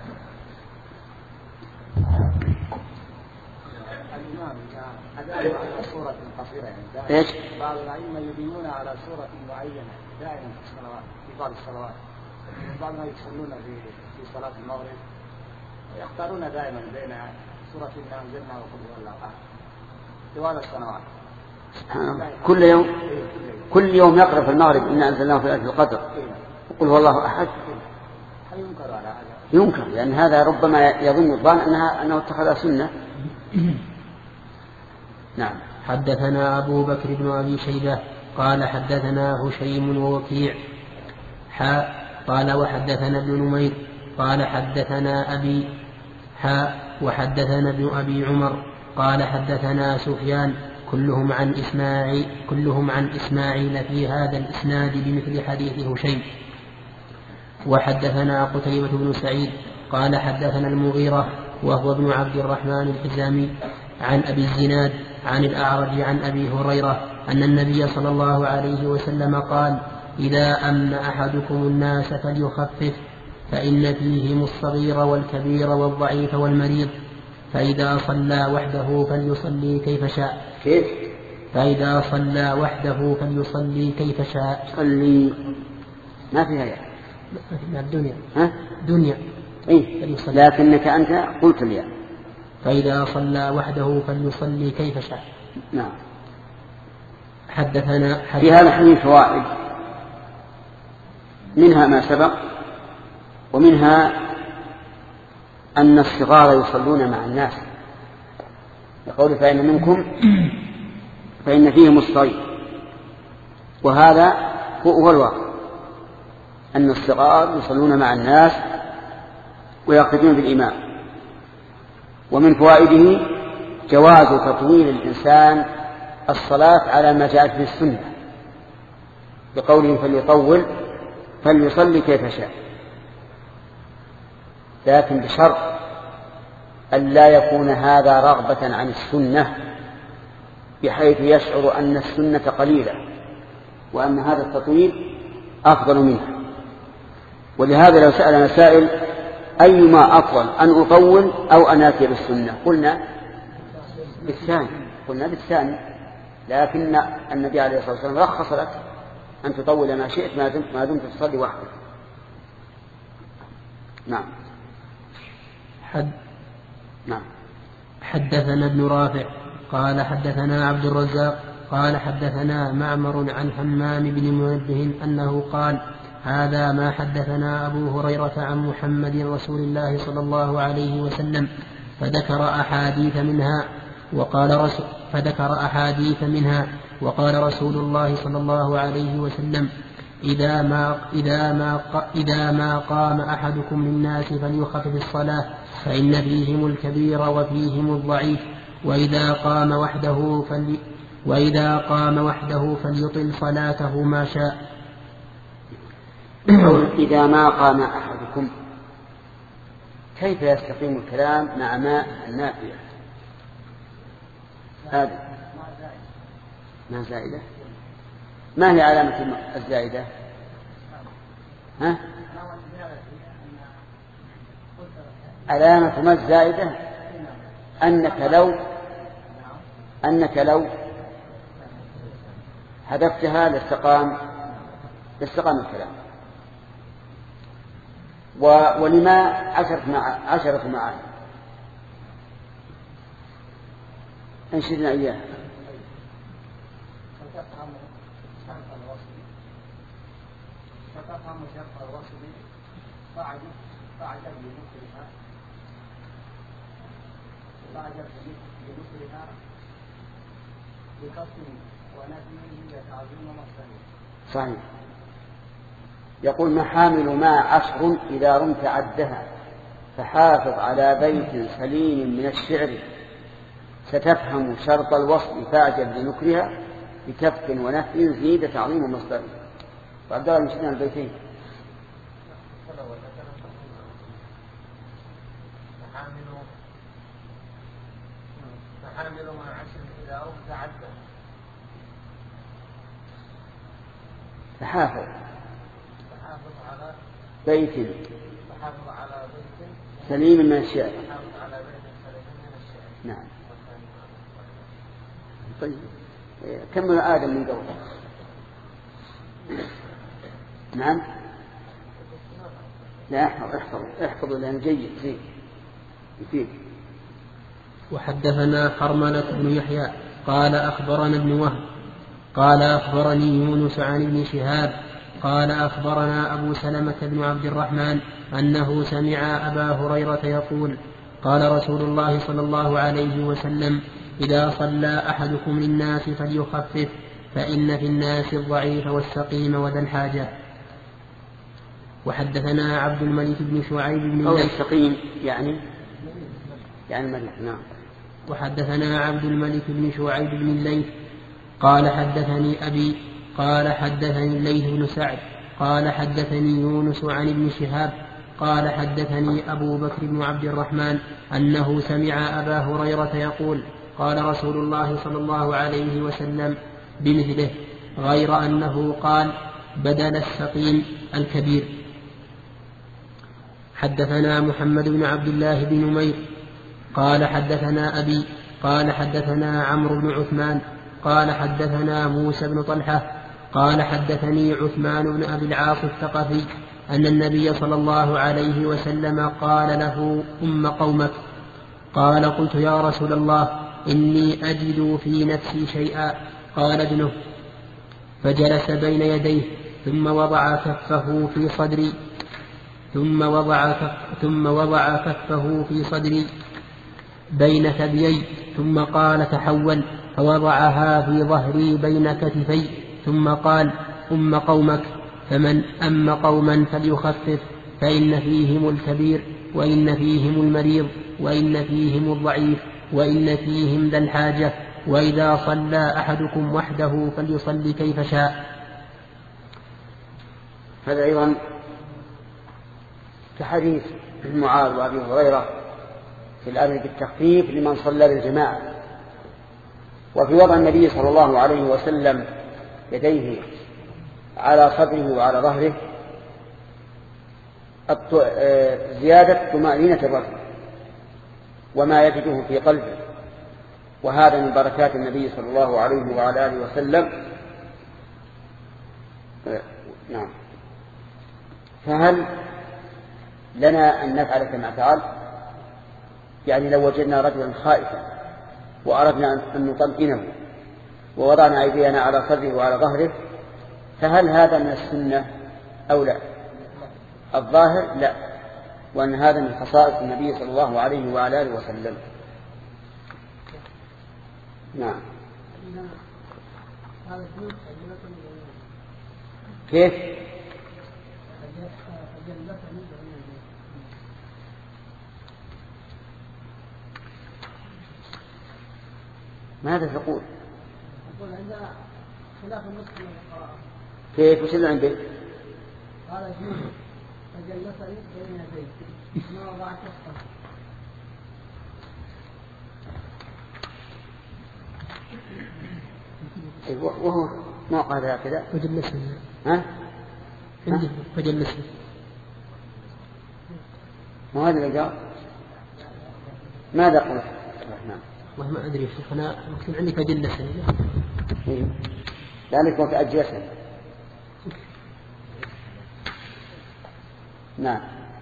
ايش؟ بعض الأئمة يدينون على صورة معينة دائما في الصلوات في بعض الصلوات، بعض ما يصلون في في صلاة المغرب ويختارون دائما بين سورة إنا أنزلنا وقل هو الله أحد طوال السنوات. كل يوم كل يوم يقرأ في المغرب إنا أنزلناه في ليلة القدر وقل هو الله أحد. هل ينكر على هذا؟ ينكر، لأن هذا ربما يظن الظان أنها أنه اتخذ سنة. نعم. حدثنا أبو بكر بن أبي شيبة قال حدثنا هشيم ووكيع حاء قال وحدثنا ابن نمير قال حدثنا أبي حاء وحدثنا ابن أبي عمر قال حدثنا سفيان كلهم عن إسماعيل كلهم عن إسماعيل في هذا الإسناد بمثل حديث هشيم. وحدثنا قتيبة بن سعيد قال حدثنا المغيرة وهو ابن عبد الرحمن الحزامي عن أبي الزناد عن الأعرج عن أبي هريرة أن النبي صلى الله عليه وسلم قال إذا أمن أحدكم الناس فليخفف فإن فيهم الصغير والكبير والضعيف والمريض فإذا صلى وحده فليصلي كيف شاء كيف؟ فإذا صلى وحده فليصلي كيف شاء. صلي ما فيها يعني الدنيا ها؟ دنيا إيه؟ لكنك أنت قلت لي فإذا صلى وحده فليصلي كيف شاء. نعم. حدثنا في هذا الحديث فوائد منها ما سبق ومنها أن الصغار يصلون مع الناس يقول فإن منكم فإن فيهم الصغير وهذا هو الواقع أن الصغار يصلون مع الناس ويقتدون بالإمام. ومن فوائده جواز تطويل الإنسان الصلاة على ما جاءت في السنة بقوله فليطول فليصلي كيف شاء لكن بشرط أن لا يكون هذا رغبة عن السنة بحيث يشعر أن السنة قليلة وأن هذا التطويل أفضل منها. ولهذا لو سألنا سائل أيما أفضل أن أطول أو أن آتي بالسنة قلنا بالثاني قلنا بالثاني لكن النبي عليه الصلاة والسلام رخص لك أن تطول ما شئت ما دمت, ما دمت تصلي وحدك. نعم. حد نعم. حدثنا ابن رافع قال حدثنا عبد الرزاق قال حدثنا معمر عن حمام بن منبه أنه قال هذا ما حدثنا أبو هريرة عن محمد رسول الله صلى الله عليه وسلم فذكر أحاديث منها وقال رسول فذكر أحاديث منها وقال رسول الله صلى الله عليه وسلم إذا ما إذا ما إذا ما قام أحدكم للناس فليخفف الصلاة فإن فيهم الكبير وفيهم الضعيف وإذا قام وحده فلي وإذا قام وحده فليطل صلاته ما شاء. إذا ما قام أحدكم كيف يستقيم الكلام مع ماء النافية هذا ما زائدة ما هي علامة الزائدة ها؟ علامة ما الزائدة أنك لو أنك لو حذفتها لاستقام لاستقام الكلام. ولما عشرة مع عشرة معاني انشدنا إياها. فتفهم شرط الوصل بعد بعد بمثلها بعد بمثلها بقسم ونفي لتعظيم مصدره. صحيح. يقول محامل ما عشر إذا رمت عدها فحافظ على بيت سليم من الشعر ستفهم شرط الوصل فاعجب بنكرها بكف ونفي زيد تعظيم مصدره. وعبد الله مشينا البيتين محامل ما عشر إذا رمت عدها فحافظ على بيت على بيت سليم من الشعر. على بيت سليم من الشعر. نعم. طيب كمل آدم من قول. نعم. لا احفظ احفظ احفظ لأن جيد زين يفيد. وحدثنا حرملة بن يحيى قال أخبرنا ابن وهب قال أخبرني يونس عن ابن شهاب قال أخبرنا أبو سلمة بن عبد الرحمن أنه سمع أبا هريرة يقول قال رسول الله صلى الله عليه وسلم إذا صلى أحدكم للناس فليخفف فإن في الناس الضعيف والسقيم وذا الحاجة. وحدثنا عبد الملك بن شعيب بن أو السقيم يعني يعني الملك. نعم. وحدثنا عبد الملك بن شعيب بن الليث قال حدثني أبي قال حدثني الليث بن سعد قال حدثني يونس عن ابن شهاب قال حدثني أبو بكر بن عبد الرحمن أنه سمع أبا هريرة يقول قال رسول الله صلى الله عليه وسلم بمثله غير أنه قال بدل السقيم الكبير. حدثنا محمد بن عبد الله بن نمير قال حدثنا أبي قال حدثنا عمرو بن عثمان قال حدثنا موسى بن طلحة قال حدثني عثمان بن أبي العاص الثقفي أن النبي صلى الله عليه وسلم قال له أم قومك. قال قلت يا رسول الله إني أجد في نفسي شيئا. قال ابنه. فجلس بين يديه ثم وضع كفه في صدري ثم وضع كف ثم وضع كفه في صدري بين ثديي ثم قال تحول فوضعها في ظهري بين كتفي ثم قال أم قومك فمن أم قوما فليخفف فإن فيهم الكبير وإن فيهم المريض وإن فيهم الضعيف وإن فيهم ذا الحاجة وإذا صلى أحدكم وحده فليصلي كيف شاء. هذا أيضا كحديث ابن معاذ وأبي هريرة في الأمر بالتخفيف لمن صلى بالجماعة. وفي وضع النبي صلى الله عليه وسلم يديه على صدره وعلى ظهره زيادة طمأنينة الرجل وما يجده في قلبه، وهذا من بركات النبي صلى الله عليه وعلى آله وسلم. نعم. فهل لنا أن نفعل كما فعل؟ يعني لو وجدنا رجلا خائفا وأردنا أن نطمئنه ووضعنا أيدينا على صدره وعلى ظهره، فهل هذا من السنة أو لا؟ الظاهر لا، وأن هذا من خصائص النبي صلى الله عليه وعلى آله وسلم. نعم. كيف؟ ماذا تقول؟ أقول عند خلاف النص من القراءة. كيف؟ وش اللي عندك؟ قال جنود فجلسني بين يديه ما وضع كفه. وهو ما قال هكذا. فجلسني. ها؟ عندي فجلسني. ما هذا اللي قال؟ ماذا قلت؟ الرحمن. والله ما أدري شيخ، أنا ممكن عندي فجلسني. ذلك وقت أجلسني. نعم.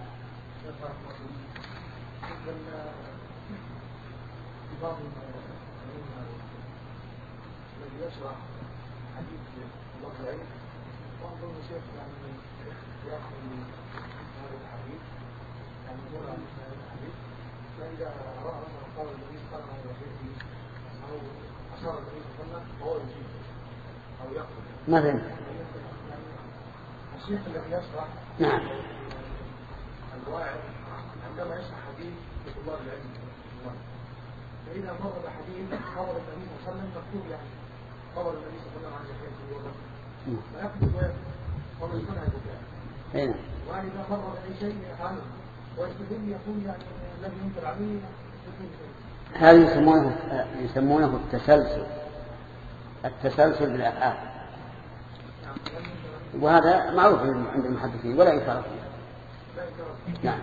الذي يشرح حديث الله العلم وأنظر الشيخ يعني يأخذ من هذا الحديث يعني يقول عن هذا الحديث، فإذا رأى مثلا قول النبي صلى الله عليه وسلم أو أشار النبي صلى الله عليه وسلم فهو يجيب أو يأخذ مثلا الشيخ الذي يشرح نعم الواعظ عندما يشرح حديث لطلاب العلم فإذا مر بحديث خبر النبي صلى الله عليه وسلم مكتوب يعني خبر النبي صلى الله عليه وسلم عن زكاة الوضوء فيكتب ومن منهج ذلك، وإذا مر بأي شيء يفعله ويستدل يقول يعني الذي ينكر عليه هذا يسمونه يسمونه التسلسل التسلسل بالأفعال، وهذا معروف عند المحدثين ولا يفعل فيه. نعم.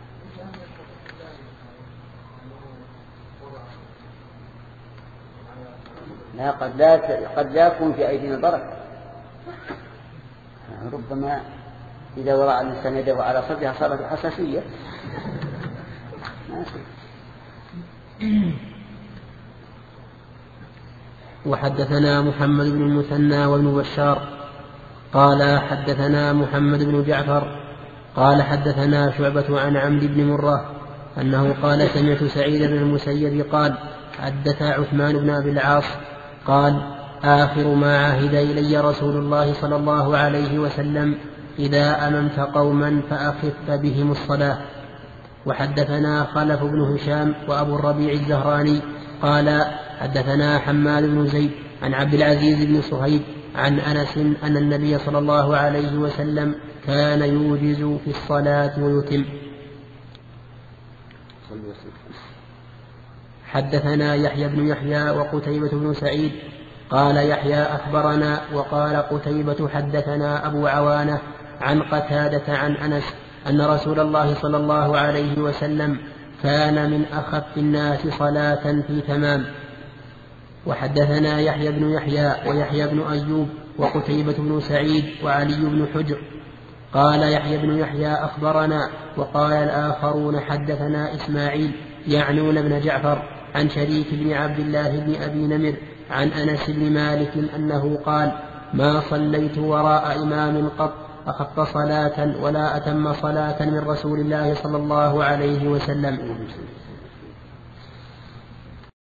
لا قد لا قد لا يكون في أيدينا البركة، ربما إذا وضع الإنسان يده على صدرها صارت حساسية. وحدثنا محمد بن المثنى وابن بشار قال حدثنا محمد بن جعفر قال حدثنا شعبة عن عمرو بن مرة أنه قال سمعت سعيد بن المسيب قال حدث عثمان بن أبي العاص قال آخر ما عهد إلي رسول الله صلى الله عليه وسلم إذا أممت قوما فأخف بهم الصلاة. وحدثنا خلف بن هشام وأبو الربيع الزهراني قال حدثنا حماد بن زيد عن عبد العزيز بن صهيب عن أنس أن النبي صلى الله عليه وسلم كان يوجز في الصلاة ويتم. حدثنا يحيى بن يحيى وقتيبة بن سعيد قال يحيى أخبرنا وقال قتيبة حدثنا أبو عوانة عن قتادة عن أنس أن رسول الله صلى الله عليه وسلم كان من أخف الناس صلاة في تمام. وحدثنا يحيى بن يحيى ويحيى بن أيوب وقتيبة بن سعيد وعلي بن حجر قال يحيى بن يحيى أخبرنا وقال الآخرون حدثنا إسماعيل يعنون بن جعفر عن شريك بن عبد الله بن أبي نمر عن أنس بن مالك أنه قال ما صليت وراء إمام قط أخف صلاة ولا أتم صلاة من رسول الله صلى الله عليه وسلم.